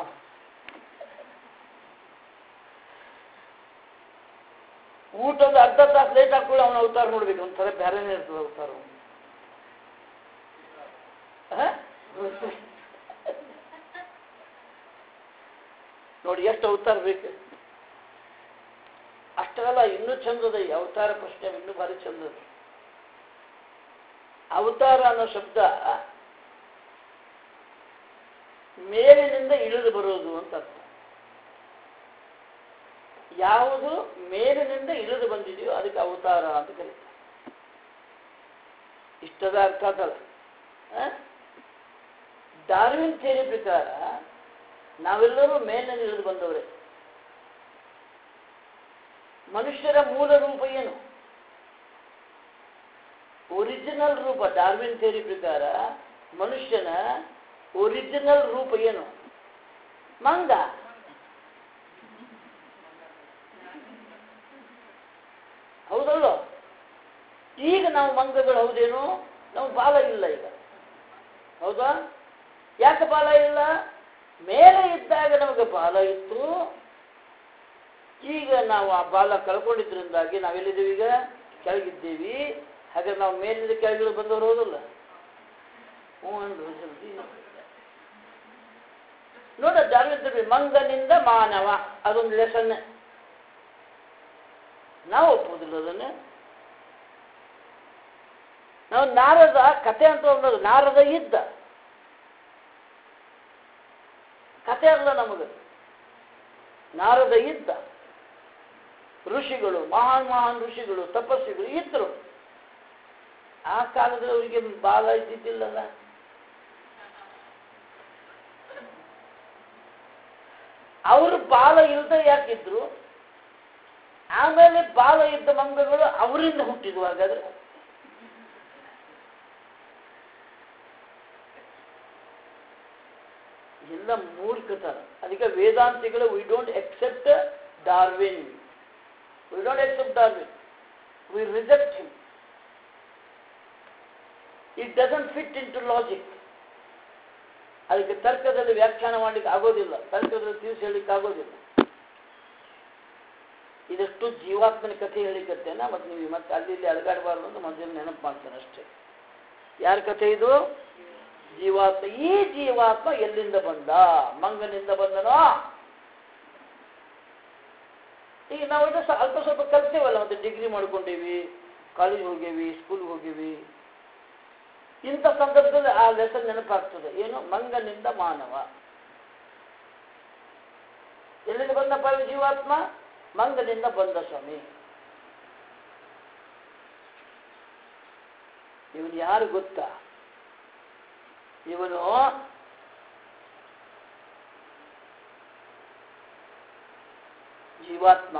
ಊಟದ ಅರ್ಧ ತಾಸು ಲೇಟ್ ಹಾಕೊಳ್ಳಿ ಅವನ ಅವತಾರ ನೋಡ್ಬೇಕು. ಒಂಥರ ಬೇರೆನೇ ಇರ್ತದೆ ಅವತಾರ. ನೋಡಿ ಎಷ್ಟು ಅವತಾರ ಬೇಕು. ಅಷ್ಟಲ್ಲ, ಇನ್ನೂ ಚಂದದ ಈ ಅವತಾರ ಪ್ರಶ್ನೆ, ಇನ್ನೂ ಭಾರಿ ಚಂದದ. ಅವತಾರ ಅನ್ನೋ ಶಬ್ದ ಮೇಲಿನಿಂದ ಇಳಿದು ಬರೋದು ಅಂತ ಅರ್ಥ. ಯಾವುದು ಮೇಲಿನಿಂದ ಇಳಿದು ಬಂದಿದೆಯೋ ಅದಕ್ಕೆ ಅವತಾರ ಅಂತ ಕರೀತಾರೆ. ಇಷ್ಟದ ಅರ್ಥ ಅದಲ್ಲ. ಡಾರ್ವಿನ್ ಥಿಯರಿ ಪ್ರಕಾರ ನಾವೆಲ್ಲರೂ ಮೇಲಿನಿಂದ ಇಳಿದು ಬಂದವರೇ. ಮನುಷ್ಯರ ಮೂಲ ರೂಪ ಏನು? ಒರಿಜಿನಲ್ ರೂಪ. ಡಾರ್ವಿನ್ ಥಿಯರಿ ಪ್ರಕಾರ ಮನುಷ್ಯನ ಒರಿಜಿನಲ್ ರೂಪ ಏನು? ಮಂಗ. ಹೌದಲ್ಲ? ಈಗ ನಾವು ಮಂಗಗಳು ಹೌದೇನು? ನಾವು ಬಾಲ ಇಲ್ಲ ಈಗ, ಹೌದಾ? ಯಾಕೆ ಬಾಲ ಇಲ್ಲ? ಮೇಲೆ ಇದ್ದಾಗ ನಮಗೆ ಬಾಲ ಇತ್ತು. ಈಗ ನಾವು ಆ ಬಾಲ ಕಳ್ಕೊಂಡಿದ್ರಿಂದಾಗಿ ನಾವೆಲ್ಲಿದ್ದೀವಿ? ಈಗ ಕೆಳಗಿದ್ದೀವಿ. ಹಾಗಾದ್ರೆ ನಾವು ಮೇಲಿಂದ ಕೆಳಗಿಳಿದು ಬಂದವರು ಹೌದಲ್ಲ? ನೋಡ, ಜಾಗೃತಿ ಮಂಗನಿಂದ ಮಾನವ, ಅದೊಂದು ಲೆಸನ್. ನಾವು ಒಪ್ಪುವುದಿಲ್ಲ ಅದನ್ನು. ನಾವು ನಾರದ ಕತೆ ಅಂತ ಅನ್ನೋದು ನಾರದ ಇದ್ದ ಕತೆ ಅಲ್ಲ ನಮಗೆ. ನಾರದ ಇದ್ದ, ಋಷಿಗಳು, ಮಹಾನ್ ಋಷಿಗಳು, ತಪಸ್ವಿಗಳು ಇದ್ರು. ಆ ಕಾಲದಲ್ಲಿ ಅವರಿಗೆ ಬಾಲ ಇದ್ದಿದ್ದಿಲ್ಲಲ್ಲ. ಅವರು ಬಾಲ ಇಲ್ಲದೆ ಯಾಕಿದ್ರು? ಆಮೇಲೆ ಬಾಲ ಇದ್ದ ಮಂಗಗಳು ಅವರಿಂದ ಹುಟ್ಟಿದ್ವು. ಹಾಗಾದ್ರೆ ಎಲ್ಲ ಮೂರ್ಖತನ. ಅದಕ್ಕೆ ವೇದಾಂತಿಗಳು we don't accept Darwin, we reject him. It doesn't fit into logic. ಅದಕ್ಕೆ ತರ್ಕದಲ್ಲಿ ವ್ಯಾಖ್ಯಾನ ಮಾಡಲಿಕ್ಕೆ ಆಗೋದಿಲ್ಲ, ತರ್ಕದಲ್ಲಿ ತಿಳಿಸಿ ಹೇಳಲಿಕ್ಕೆ ಆಗೋದಿಲ್ಲ. ಇದಷ್ಟು ಜೀವಾತ್ಮನ ಕಥೆ ಹೇಳಿಕತ್ತೇನ, ಮತ್ತು ನೀವು ಮತ್ತೆ ಅಲ್ಲಿ ಇಲ್ಲಿ ಅಲಗಾಡಬಾರ್ದು ಅಂತ ಮೊದಲು ನೆನಪು ಮಾಡ್ತೇನೆ ಅಷ್ಟೇ. ಯಾರ ಕಥೆ ಇದು? ಜೀವಾತ್ಮ. ಈ ಜೀವಾತ್ಮ ಎಲ್ಲಿಂದ ಬಂದ? ಮಂಗನಿಂದ ಬಂದನೋ? ಈಗ ನಾವು ಅಲ್ಪ ಸ್ವಲ್ಪ ಕಲ್ತೇವಲ್ಲ, ಮತ್ತೆ ಡಿಗ್ರಿ ಮಾಡ್ಕೊಂಡೇವಿ, ಕಾಲೇಜ್ ಹೋಗೇವಿ, ಸ್ಕೂಲ್ಗೆ ಹೋಗೇವಿ. ಇಂಥ ಸಂದರ್ಭದಲ್ಲಿ ಆ ಲೆಸನ್ ನೆನಪಾಗ್ತದೆ. ಏನು? ಮಂಗನಿಂದ ಮಾನವ. ಎಲ್ಲಿಂದ ಬಂದಪ್ಪ ಜೀವಾತ್ಮ? ಮಂಗನಿಂದ ಬಂದ ಸ್ವಾಮಿ. ಇವನು ಯಾರು ಗೊತ್ತಾ? ಇವನು ಜೀವಾತ್ಮ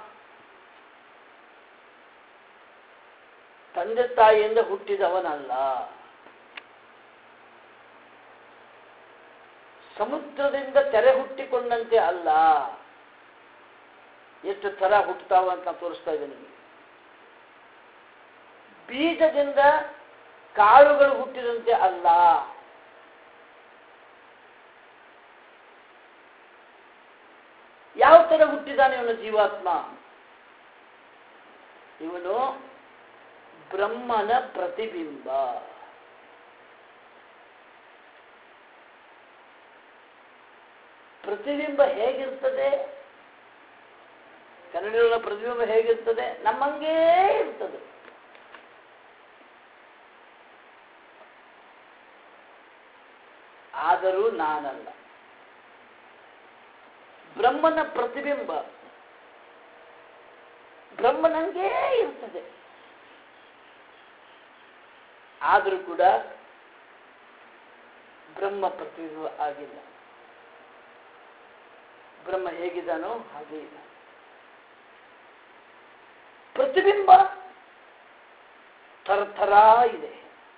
ತಂದೆ ತಾಯಿಯಿಂದ ಹುಟ್ಟಿದವನಲ್ಲ. ಸಮುದ್ರದಿಂದ ತೆರೆ ಹುಟ್ಟಿಕೊಂಡಂತೆ ಅಲ್ಲ. ಎಷ್ಟು ಥರ ಹುಟ್ಟುತ್ತಾವ ಅಂತ ತೋರಿಸ್ತಾ ಇದ್ದೇನೆ ನಿಮಗೆ. ಬೀಜದಿಂದ ಕಾಳುಗಳು ಹುಟ್ಟಿದಂತೆ ಅಲ್ಲ. ಯಾವ ತರ ಹುಟ್ಟಿದಾನೆ ಇವನು ಜೀವಾತ್ಮ? ಇವನು ಬ್ರಹ್ಮನ ಪ್ರತಿಬಿಂಬ. ಪ್ರತಿಬಿಂಬ ಹೇಗಿರ್ತದೆ? ಕನ್ನಡಿಗಳ ಪ್ರತಿಬಿಂಬ ಹೇಗಿರ್ತದೆ? ನಮ್ಮಂಗೇ ಇರ್ತದೆ. ಆದರೂ ನಾನಲ್ಲ. ಬ್ರಹ್ಮನ ಪ್ರತಿಬಿಂಬ ಬ್ರಹ್ಮನಂಗೇ ಇರ್ತದೆ. ಆದರೂ ಕೂಡ ಬ್ರಹ್ಮ ಪ್ರತಿಬಿಂಬ ಆಗಿಲ್ಲ. ಬ್ರಹ್ಮ ಹೇಗಿದ್ದಾನೋ ಹಾಗೆ ಇಲ್ಲ. ಪ್ರತಿಬಿಂಬ ಥರ ಇದೆ,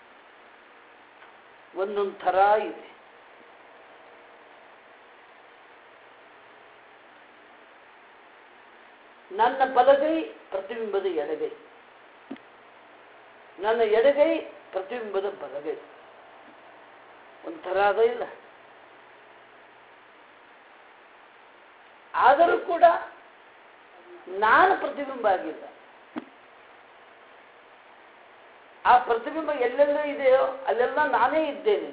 ಒಂದೊಂದು ಥರ ಇದೆ. ನನ್ನ ಬಲಗೈ ಪ್ರತಿಬಿಂಬದ ಎಡಗೈ, ನನ್ನ ಎಡಗೈ ಪ್ರತಿಬಿಂಬದ ಬಲಗೈ. ಒಂಥರ ಅದ ಇಲ್ಲ. ಆದರೂ ಕೂಡ ನಾನು ಪ್ರತಿಬಿಂಬ ಆಗಿಲ್ಲ. ಆ ಪ್ರತಿಬಿಂಬ ಎಲ್ಲೆಲ್ಲ ಇದೆಯೋ ಅಲ್ಲೆಲ್ಲ ನಾನೇ ಇದ್ದೇನೆ.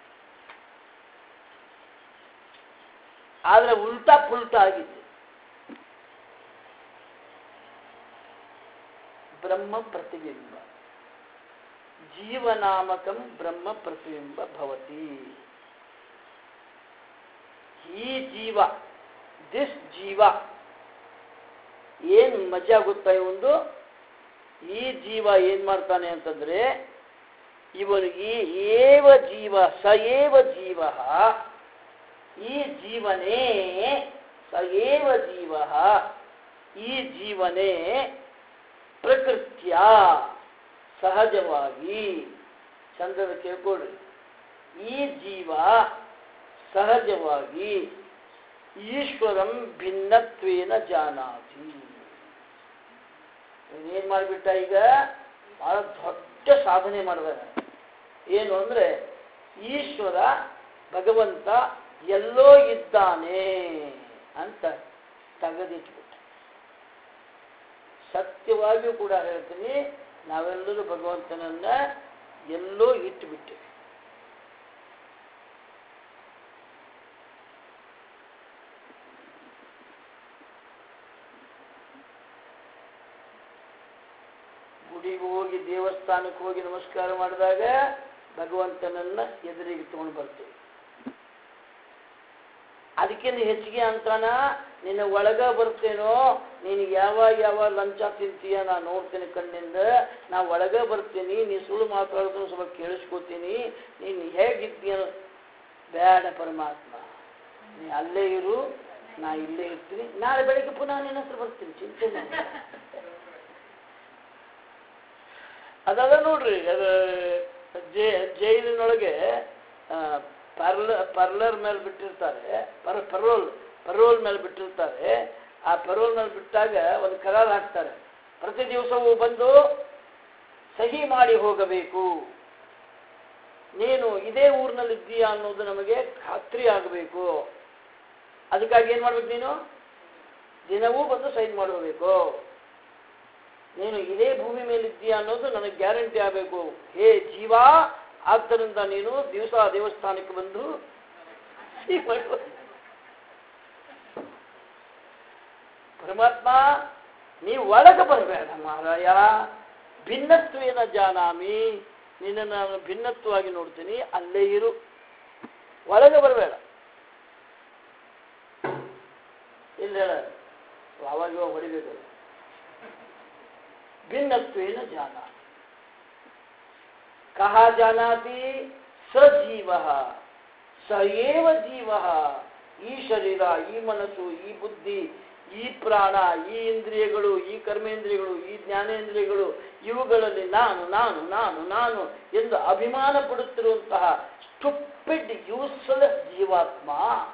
ಆದರೆ ಉಲ್ಟಾ ಪುಲ್ಟಾ ಆಗಿದೆ. ಬ್ರಹ್ಮ ಪ್ರತಿಬಿಂಬ ಜೀವನಾಮಕಂ ಬ್ರಹ್ಮ ಪ್ರತಿಬಿಂಬ ಭವತಿ. ಈ ಜೀವ, ದಿಸ್ ಜೀವ ಏನ್ ಮಜಾ ಗೊತ್ತಾ? ಒಂದು ಈ ಜೀವ ಏನ್ ಮಾಡ್ತಾನೆ ಅಂತಂದ್ರೆ, ಇವನು ಈ ಏವ ಜೀವ ಸ ಏವ ಜೀವ, ಈ ಜೀವನೇ ಸ ಏವ ಜೀವ, ಈ ಜೀವನೇ ಪ್ರಕೃತ್ಯ ಸಹಜವಾಗಿ, ಚಂದ್ರದ ಕೇಳ್ಕೊಡ್ರಿ, ಈ ಜೀವ ಸಹಜವಾಗಿ ಈಶ್ವರಂ ಭಿನ್ನತ್ವೇನ ಜಾನಾತಿ. ಏನ್ ಮಾಡಿಬಿಟ್ಟ? ಈಗ ಬಹಳ ದೊಡ್ಡ ಸಾಧನೆ ಮಾಡಿದ. ಏನು ಅಂದ್ರೆ, ಈಶ್ವರ ಭಗವಂತ ಎಲ್ಲೋ ಇದ್ದಾನೆ ಅಂತ ತೆಗೆದಿಟ್ಬಿಟ್ಟ. ಸತ್ಯವಾಗಿಯೂ ಕೂಡ ಹೇಳ್ತೀನಿ, ನಾವೆಲ್ಲರೂ ಭಗವಂತನನ್ನ ಎಲ್ಲೋ ಇಟ್ಟುಬಿಟ್ಟೆವು. ಗುಡಿಗೆ ಹೋಗಿ ದೇವಸ್ಥಾನಕ್ಕೆ ಹೋಗಿ ನಮಸ್ಕಾರ ಮಾಡಿದಾಗ ಭಗವಂತನನ್ನ ಎದುರಿಗೆ ತಗೊಂಡು ಬರ್ತೀವಿ. ಅದಕ್ಕಿಂತ ಹೆಚ್ಚಿಗೆ ಅಂತಾನ ನಿನ್ನ ಒಳಗ ಬರ್ತೇನೋ, ನೀನು ಯಾವ ಲಂಚ ತಿಂತೀಯ ನಾ ನೋಡ್ತೇನೆ ಕಣ್ಣಿಂದ, ನಾ ಒಳಗ ಬರ್ತೀನಿ, ನೀ ಸುಳ್ಳು ಮಾತಾಡೋದನ್ನು ಸ್ವಲ್ಪ ಕೇಳಿಸ್ಕೋತೀನಿ, ನೀನು ಹೇಗಿದ್ದೀಯೋ ಬೇಡ ಪರಮಾತ್ಮ, ನೀ ಅಲ್ಲೇ ಇರು, ನಾ ಇಲ್ಲೇ ಇರ್ತೀನಿ, ನಾಳೆ ಬೆಳಗ್ಗೆ ಪುನಃ ನಿನ್ನ ಹತ್ರ ಬರ್ತೀನಿ, ಚಿಂತೆ ಮಾಡಿ. ಅದದ ನೋಡ್ರಿ, ಅದು ಜೈಲಿನೊಳಗೆ ಪರ್ಲರ್ ಮೇಲೆ ಬಿಟ್ಟಿರ್ತಾರೆ, ಪರೋಲ್ ಮೇಲೆ ಬಿಟ್ಟಿರ್ತಾರೆ. ಆ ಪರೋಲ್ ಮೇಲೆ ಬಿಟ್ಟಾಗ ಒಂದು ಕರಾರ್ ಹಾಕ್ತಾರೆ, ಪ್ರತಿ ದಿವಸವೂ ಬಂದು ಸಹಿ ಮಾಡಿ ಹೋಗಬೇಕು, ನೀನು ಇದೇ ಊರಿನಲ್ಲಿದ್ದೀಯಾ ಅನ್ನೋದು ನಮಗೆ ಖಾತ್ರಿ ಆಗಬೇಕು, ಅದಕ್ಕಾಗಿ ಏನು ಮಾಡ್ಬೇಕು, ನೀನು ದಿನವೂ ಬಂದು ಸೈನ್ ಮಾಡಿ ಹೋಗಬೇಕು, ನೀನು ಇದೇ ಭೂಮಿ ಮೇಲಿದ್ದೀಯಾ ಅನ್ನೋದು ನನಗೆ ಗ್ಯಾರಂಟಿ ಆಗಬೇಕು, ಹೇ ಜೀವ, ಆದ್ದರಿಂದ ನೀನು ದಿವಸ ದೇವಸ್ಥಾನಕ್ಕೆ ಬಂದು ಪರಮಾತ್ಮ ನೀ ಒಳಗೆ ಬರಬೇಡ ಮಹಾರಾಯ, ಭಿನ್ನತ್ವೇನ ಜಾನಾಮಿ, ನಿನ್ನ ನಾನು ಭಿನ್ನತ್ವವಾಗಿ ನೋಡ್ತೀನಿ, ಅಲ್ಲೇ ಇರು, ಒಳಗೆ ಬರಬೇಡ. ಇಲ್ಲ ಹೇಳ ಅವಾಗ ಹೊಡಿಬೇಕು, ಭಿನ್ನತ್ವೇನ ಜಾನಾಮಿ. ಕಹ ಜಾನಾತಿ ಸ ಜೀವ, ಸ ಏವ ಜೀವ, ಈ ಶರೀರ, ಈ ಮನಸ್ಸು, ಈ ಬುದ್ಧಿ, ಈ ಪ್ರಾಣ, ಈ ಇಂದ್ರಿಯಗಳು, ಈ ಕರ್ಮೇಂದ್ರಿಯಗಳು, ಈ ಜ್ಞಾನೇಂದ್ರಿಯಗಳು, ಇವುಗಳಲ್ಲಿ ನಾನು ನಾನು ನಾನು ನಾನು ಎಂದು ಅಭಿಮಾನ ಪಡುತ್ತಿರುವಂತಹ ಸ್ಟುಪಿಡ್ ಯೂಸ್ಲೆಸ್ ಜೀವಾತ್ಮ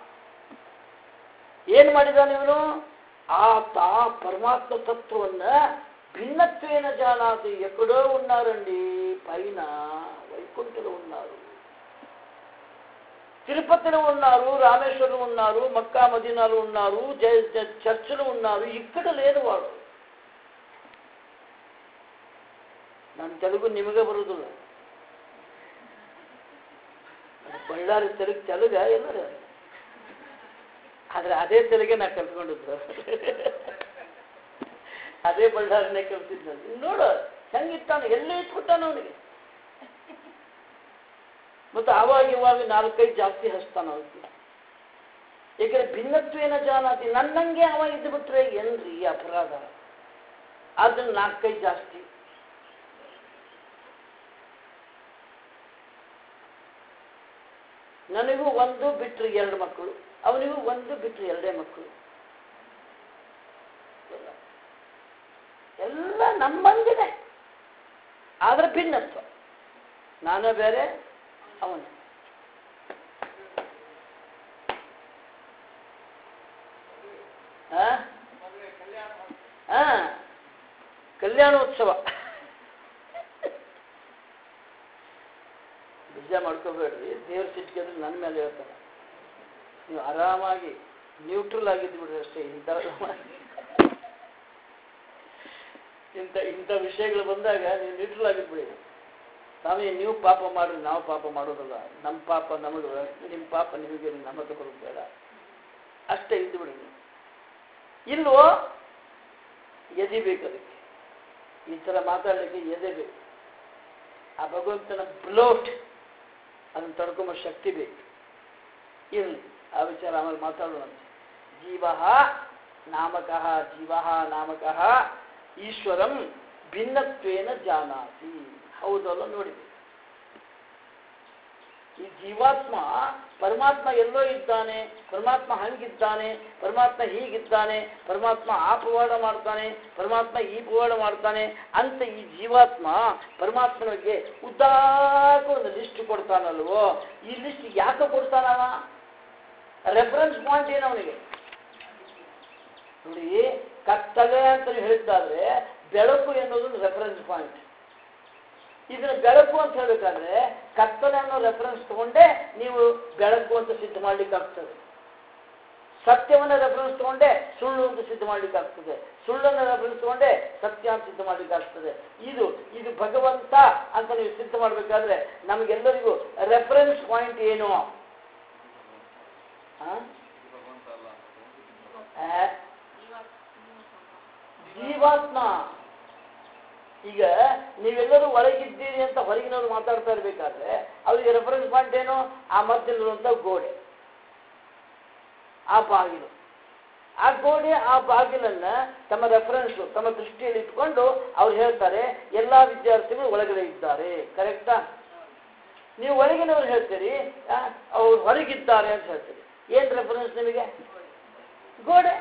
ಏನ್ ಮಾಡಿದಾನೆ ಇವನು? ಆತ ಪರಮಾತ್ಮ ತತ್ವವನ್ನ భిన్నత్వేన జానాతి, ఎక్కడో ఉన్నారండి, పైన వైకుంఠలో ఉన్నారు, తిరుపతిలో ఉన్నారు, రామేశ్వరం ఉన్నారు, మక్కా మదీనాలో ఉన్నారు, చర్చిలో ఉన్నారు, ఇక్కడ లేదు వాడు. ನನ್ನ ತೆಲುಗು ನಿಮಗೆ ಬರುವುದಿಲ್ಲ, ಬಳ್ಳಾರಿ ತೆಲುಗ ಎಲ್ಲರೂ, ಆದ್ರೆ ಅದೇ ತೆಲುಗೆ ನಾ ಕಲ್ತ್ಕೊಂಡಿದ್ದು, ಅದೇ ಬಳ್ಳಾರನ್ನೇ ಕಲ್ತಿದ್ನಲ್ಲಿ. ನೋಡು ಹೆಂಗಿತ್ತಾನ, ಎಲ್ಲೇ ಇಟ್ಬಿಟ್ಟಾನ ಅವನಿಗೆ. ಮತ್ತು ಆವಾಗ ಇವಾಗ 4-5 ಜಾಸ್ತಿ ಹಚ್ತಾನ ಅವನಿಗೆ. ಏಕೆಂದ್ರೆ ಭಿನ್ನತ್ವೇನ ಜಾನಾತಿ, ನನ್ನಂಗೆ ಅವ ಇದ್ದು ಬಿಟ್ರೆ ಏನ್ರಿ ಅಪರಾಧ, ಅದನ್ನ 4-5 ಜಾಸ್ತಿ. ನನಗೂ 1 ಬಿಟ್ರೆ 2 ಮಕ್ಕಳು, ಅವನಿಗೂ 1 ಬಿಟ್ರೆ 2 ಮಕ್ಕಳು, ಎಲ್ಲ ನಮ್ಮಂದಿದೆ, ಆದ್ರೆ ಭಿನ್ನತ್ವ, ನಾನು ಬೇರೆ ಅವನು. ಕಲ್ಯಾಣೋತ್ಸವ ನಿಜ ಮಾಡ್ಕೋಬೇಡ್ರಿ, ದೇವ್ರ ಸಿಟ್ಟಿಗೆ ನನ್ನ ಮೇಲೆ ಹೇಳ್ತಾನೆ, ನೀವು ಆರಾಮಾಗಿ ನ್ಯೂಟ್ರಲ್ ಆಗಿದ್ದು ಬಿಡ್ರಿ ಅಷ್ಟೇ. ಇಂಥ ವಿಷಯಗಳು ಬಂದಾಗ ನೀವು ನ್ಯೂಟ್ರಲ್ ಆಗಿದ್ಬಿಡಿ. ಸ್ವಾಮಿ ನೀವು ಪಾಪ ಮಾಡ್ರಿ, ನಾವು ಪಾಪ ಮಾಡೋದಲ್ಲ, ನಮ್ಮ ಪಾಪ ನಮಗೆ, ನಿಮ್ಮ ಪಾಪ ನಿಮಗೆ, ನಮ್ಮ ಹತ್ರ ಬರೋದು ಬೇಡ, ಅಷ್ಟೇ ಇದ್ದು ಬಿಡಿ. ಇಲ್ವೋ ಎದೆ ಬೇಕು, ಅದಕ್ಕೆ ಈ ಥರ ಮಾತಾಡಲಿಕ್ಕೆ ಎದೆ ಬೇಕು, ಆ ಭಗವಂತನ ಬ್ಲೋಟ್ ಅದನ್ನು ತಡ್ಕೊಂಬ ಶಕ್ತಿ ಬೇಕು. ಇರಲಿ, ಆ ವಿಚಾರ ಆಮೇಲೆ ಮಾತಾಡೋಣ. ಜೀವ ನಾಮಕಃ ಈಶ್ವರಂ ಭಿನ್ನತ್ವೇನ ಜಾನಾತಿ. ಹೌದಲ್ಲ ನೋಡಿ, ಈ ಜೀವಾತ್ಮ ಪರಮಾತ್ಮ ಎಲ್ಲೋ ಇದ್ದಾನೆ, ಪರಮಾತ್ಮ ಹಂಗಿದ್ದಾನೆ, ಪರಮಾತ್ಮ ಹೀಗಿದ್ದಾನೆ, ಪರಮಾತ್ಮ ಆ ಪವಾಡ ಮಾಡ್ತಾನೆ, ಪರಮಾತ್ಮ ಈ ಪವಾಡ ಮಾಡ್ತಾನೆ ಅಂತ ಈ ಜೀವಾತ್ಮ ಪರಮಾತ್ಮನಿಗೆ ಉದ್ದಾಕ ಒಂದು ಲಿಸ್ಟ್ ಕೊಡ್ತಾನಲ್ವೋ, ಈ ಲಿಸ್ಟ್ ಯಾಕೆ ಕೊಡ್ತಾನವ? ರೆಫರೆನ್ಸ್ ಪಾಯಿಂಟ್ ಏನು ಅವನಿಗೆ? ನೋಡಿ, ಕತ್ತಲೆ ಅಂತ ಹೇಳಿದ್ದಾದ್ರೆ ಬೆಳಕು ಎನ್ನುವುದು ರೆಫರೆನ್ಸ್ ಪಾಯಿಂಟ್. ಇದನ್ನ ಬೆಳಕು ಅಂತ ಹೇಳಬೇಕಾದ್ರೆ ಕತ್ತಲೆ ಅನ್ನೋ ರೆಫರೆನ್ಸ್ ತಗೊಂಡೆ ನೀವು ಬೆಳಕು ಅಂತ ಸಿದ್ಧ ಮಾಡ್ಲಿಕ್ಕೆ ಆಗ್ತದೆ. ಸತ್ಯವನ್ನ ರೆಫರೆನ್ಸ್ ತಗೊಂಡೆ ಸುಳ್ಳು ಅಂತ ಸಿದ್ಧ ಮಾಡ್ಲಿಕ್ಕೆ ಆಗ್ತದೆ, ಸುಳ್ಳನ್ನ ರೆಫರೆನ್ಸ್ ತಗೊಂಡೆ ಸತ್ಯ ಅಂತ ಸಿದ್ಧ ಮಾಡ್ಲಿಕ್ಕೆ ಆಗ್ತದೆ. ಇದು ಭಗವಂತ ಅಂತ ನೀವು ಸಿದ್ಧ ಮಾಡ್ಬೇಕಾದ್ರೆ ನಮಗೆಲ್ಲರಿಗೂ ರೆಫರೆನ್ಸ್ ಪಾಯಿಂಟ್ ಏನು? ಜೀವಾತ್ಮ. ಈಗ ನೀವೆಲ್ಲರೂ ಒಳಗಿದ್ದೀರಿ ಅಂತ ಹೊರಗಿನವ್ರು ಮಾತಾಡ್ತಾ ಇರ್ಬೇಕಾದ್ರೆ ಅವರಿಗೆ ರೆಫರೆನ್ಸ್ ಪಾಯಿಂಟ್ ಏನು? ಆ ಮಧ್ಯದಲ್ಲಿರುವಂಥ ಗೋಡೆ, ಆ ಬಾಗಿಲು. ಆ ಗೋಡೆ ಆ ಬಾಗಿಲನ್ನ ತಮ್ಮ ರೆಫರೆನ್ಸ್, ತಮ್ಮ ದೃಷ್ಟಿಯಲ್ಲಿ ಇಟ್ಕೊಂಡು ಅವ್ರು ಹೇಳ್ತಾರೆ ಎಲ್ಲಾ ವಿದ್ಯಾರ್ಥಿಗಳು ಒಳಗಡೆ ಇದ್ದಾರೆ. ಕರೆಕ್ಟಾ? ನೀವು ಒಳಗಿನವ್ರು ಹೇಳ್ತೀರಿ, ಅವ್ರು ಹೊರಗಿದ್ದಾರೆ ಅಂತ ಹೇಳ್ತೀರಿ. ಏನ್ ರೆಫರೆನ್ಸ್ ನಿಮಗೆ? ಗೋಡೆ.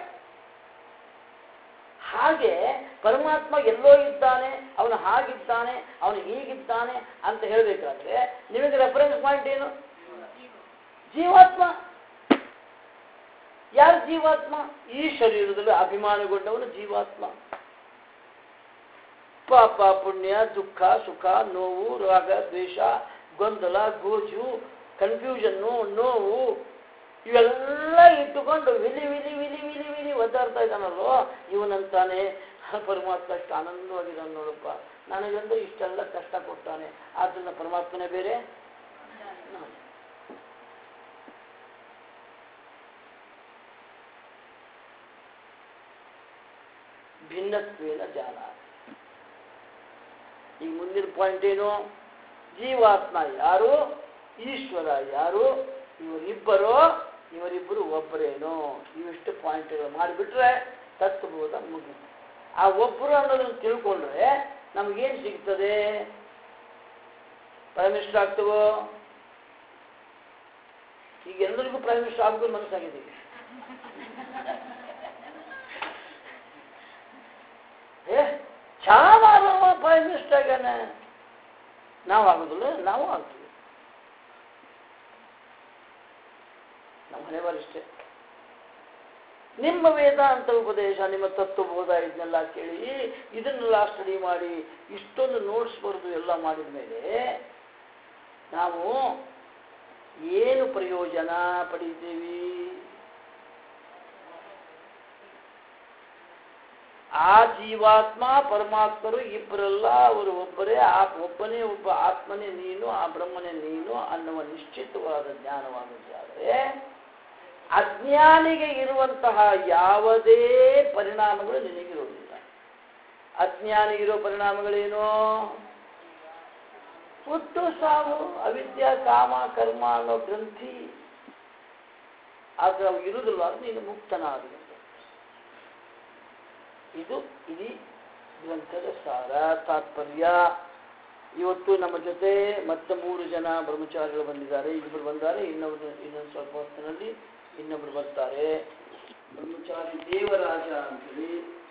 ಹಾಗೆ ಪರಮಾತ್ಮ ಎಲ್ಲೋ ಇದ್ದಾನೆ, ಅವನು ಹಾಗಿದ್ದಾನೆ, ಅವನು ಹೀಗಿದ್ದಾನೆ ಅಂತ ಹೇಳಬೇಕಾದ್ರೆ ನಿಮಗೆ ರೆಫರೆನ್ಸ್ ಪಾಯಿಂಟ್ ಏನು? ಜೀವಾತ್ಮ. ಯಾರು ಜೀವಾತ್ಮ? ಈ ಶರೀರದಲ್ಲಿ ಅಭಿಮಾನಗೊಂಡವನು ಜೀವಾತ್ಮ. ಪಾಪ ಪುಣ್ಯ, ದುಃಖ ಸುಖ, ನೋವು, ರಾಗ ದ್ವೇಷ, ಗೊಂದಲ, ಗೋಜು, ಕನ್ಫ್ಯೂಷನ್ನು, ನೋವು ಇವೆಲ್ಲ ಇಟ್ಟುಕೊಂಡು ವಿಲಿ ವಿಲಿ ವಿಲಿ ವಿಲಿ ವಿಲಿ ಒದ್ದಾಡ್ತಾ ಇದ್ದಾನಲ್ಲೋ ಇವನಂತಾನೆ ಪರಮಾತ್ಮ ಅಷ್ಟು ಆನಂದವಾಗಿದ್ದಾನೆ ನೋಡಪ್ಪ, ನನಗಂದ್ರೆ ಇಷ್ಟೆಲ್ಲ ಕಷ್ಟ ಕೊಡ್ತಾನೆ, ಆದ್ರಿಂದ ಪರಮಾತ್ಮನೇ ಬೇರೆ. ಭಿನ್ನತ್ವೇನ ಜಾನ. ಈಗ ಮುಂದಿನ ಪಾಯಿಂಟ್ ಏನು? ಜೀವಾತ್ಮ ಯಾರು, ಈಶ್ವರ ಯಾರು, ಇವರಿಬ್ಬರು ಒಬ್ಬರೇನು? ಇವಿಷ್ಟು ಪಾಯಿಂಟ್ಗಳು ಮಾಡಿಬಿಟ್ರೆ ತತ್ವಬೋಧ ಮುಗಿತು. ಆ ಒಬ್ಬರು ಅನ್ನೋದನ್ನು ತಿಳ್ಕೊಂಡ್ರೆ ನಮಗೇನು ಸಿಗ್ತದೆ? ಪ್ರೈಮ್ ಮಿನಿಸ್ಟರ್ ಆಗ್ತವೋ? ಈಗ ಎಲ್ಲರಿಗೂ ಪ್ರೈಮ್ ಮಿನಿಸ್ಟರ್ ಆಗ್ಬೋದು ಮನಸ್ಸಾಗಿದೆ. ಚಾವ ಪ್ರೈಮ್ ಮಿನಿಸ್ಟರ್ ಆಗ್ಯಾನ, ನಾವು ಆಗೋದಿಲ್ಲ, ನಾವು ಆಗ್ತೀವಿ. ನಮ್ಮ ಮನೆಯವರು ಇಷ್ಟೇ. ನಿಮ್ಮ ವೇದಾಂತ ಉಪದೇಶ, ನಿಮ್ಮ ತತ್ವಬೋಧ ಇದನ್ನೆಲ್ಲ ಕೇಳಿ, ಇದನ್ನೆಲ್ಲ ಸ್ಟಡಿ ಮಾಡಿ, ಇಷ್ಟೊಂದು ನೋಟ್ಸ್ ಬರೆದು ಎಲ್ಲ ಮಾಡಿದ ಮೇಲೆ ನಾವು ಏನು ಪ್ರಯೋಜನ ಪಡೀತೀವಿ? ಆ ಜೀವಾತ್ಮ ಪರಮಾತ್ಮರು ಇಬ್ಬರಲ್ಲ, ಅವರು ಒಬ್ಬರೇ. ಒಬ್ಬನೇ ಒಬ್ಬ ಆತ್ಮನೇ ನೀನು, ಆ ಬ್ರಹ್ಮನೇ ನೀನು ಅನ್ನುವ ನಿಶ್ಚಿತವಾದ ಜ್ಞಾನವಾಗುತ್ತಾದರೆ ಅಜ್ಞಾನಿಗೆ ಇರುವಂತಹ ಯಾವುದೇ ಪರಿಣಾಮಗಳು ನಿನಗಿರುವುದಿಲ್ಲ. ಅಜ್ಞಾನಿಗಿರೋ ಪರಿಣಾಮಗಳೇನು? ಹುಟ್ಟು ಸಾವು, ಅವಿದ್ಯಾ ಕಾಮ ಕರ್ಮ ಅನ್ನೋ ಗ್ರಂಥಿ. ಆದ್ರೆ ಅವು ಇರುವುದಿಲ್ಲ, ನೀನು ಮುಕ್ತನಾಗಬೇಕು. ಇದು ಇಡೀ ಗ್ರಂಥದ ಸಾರ, ತಾತ್ಪರ್ಯ. ಇವತ್ತು ನಮ್ಮ ಜೊತೆ ಮತ್ತೆ 3 ಜನ ಬ್ರಹ್ಮಚಾರಿಗಳು ಬಂದಿದ್ದಾರೆ. ಇಬ್ಬರು ಬಂದಾರೆ, ಇನ್ನೊಂದು ಸ್ವಲ್ಪ ಹೊತ್ತಿನಲ್ಲಿ ಇನ್ನೊಬ್ರು ಬರ್ತಾರೆ. ಬ್ರಹ್ಮಚಾರಿ ದೇವರಾಜ ಅಂತೇಳಿ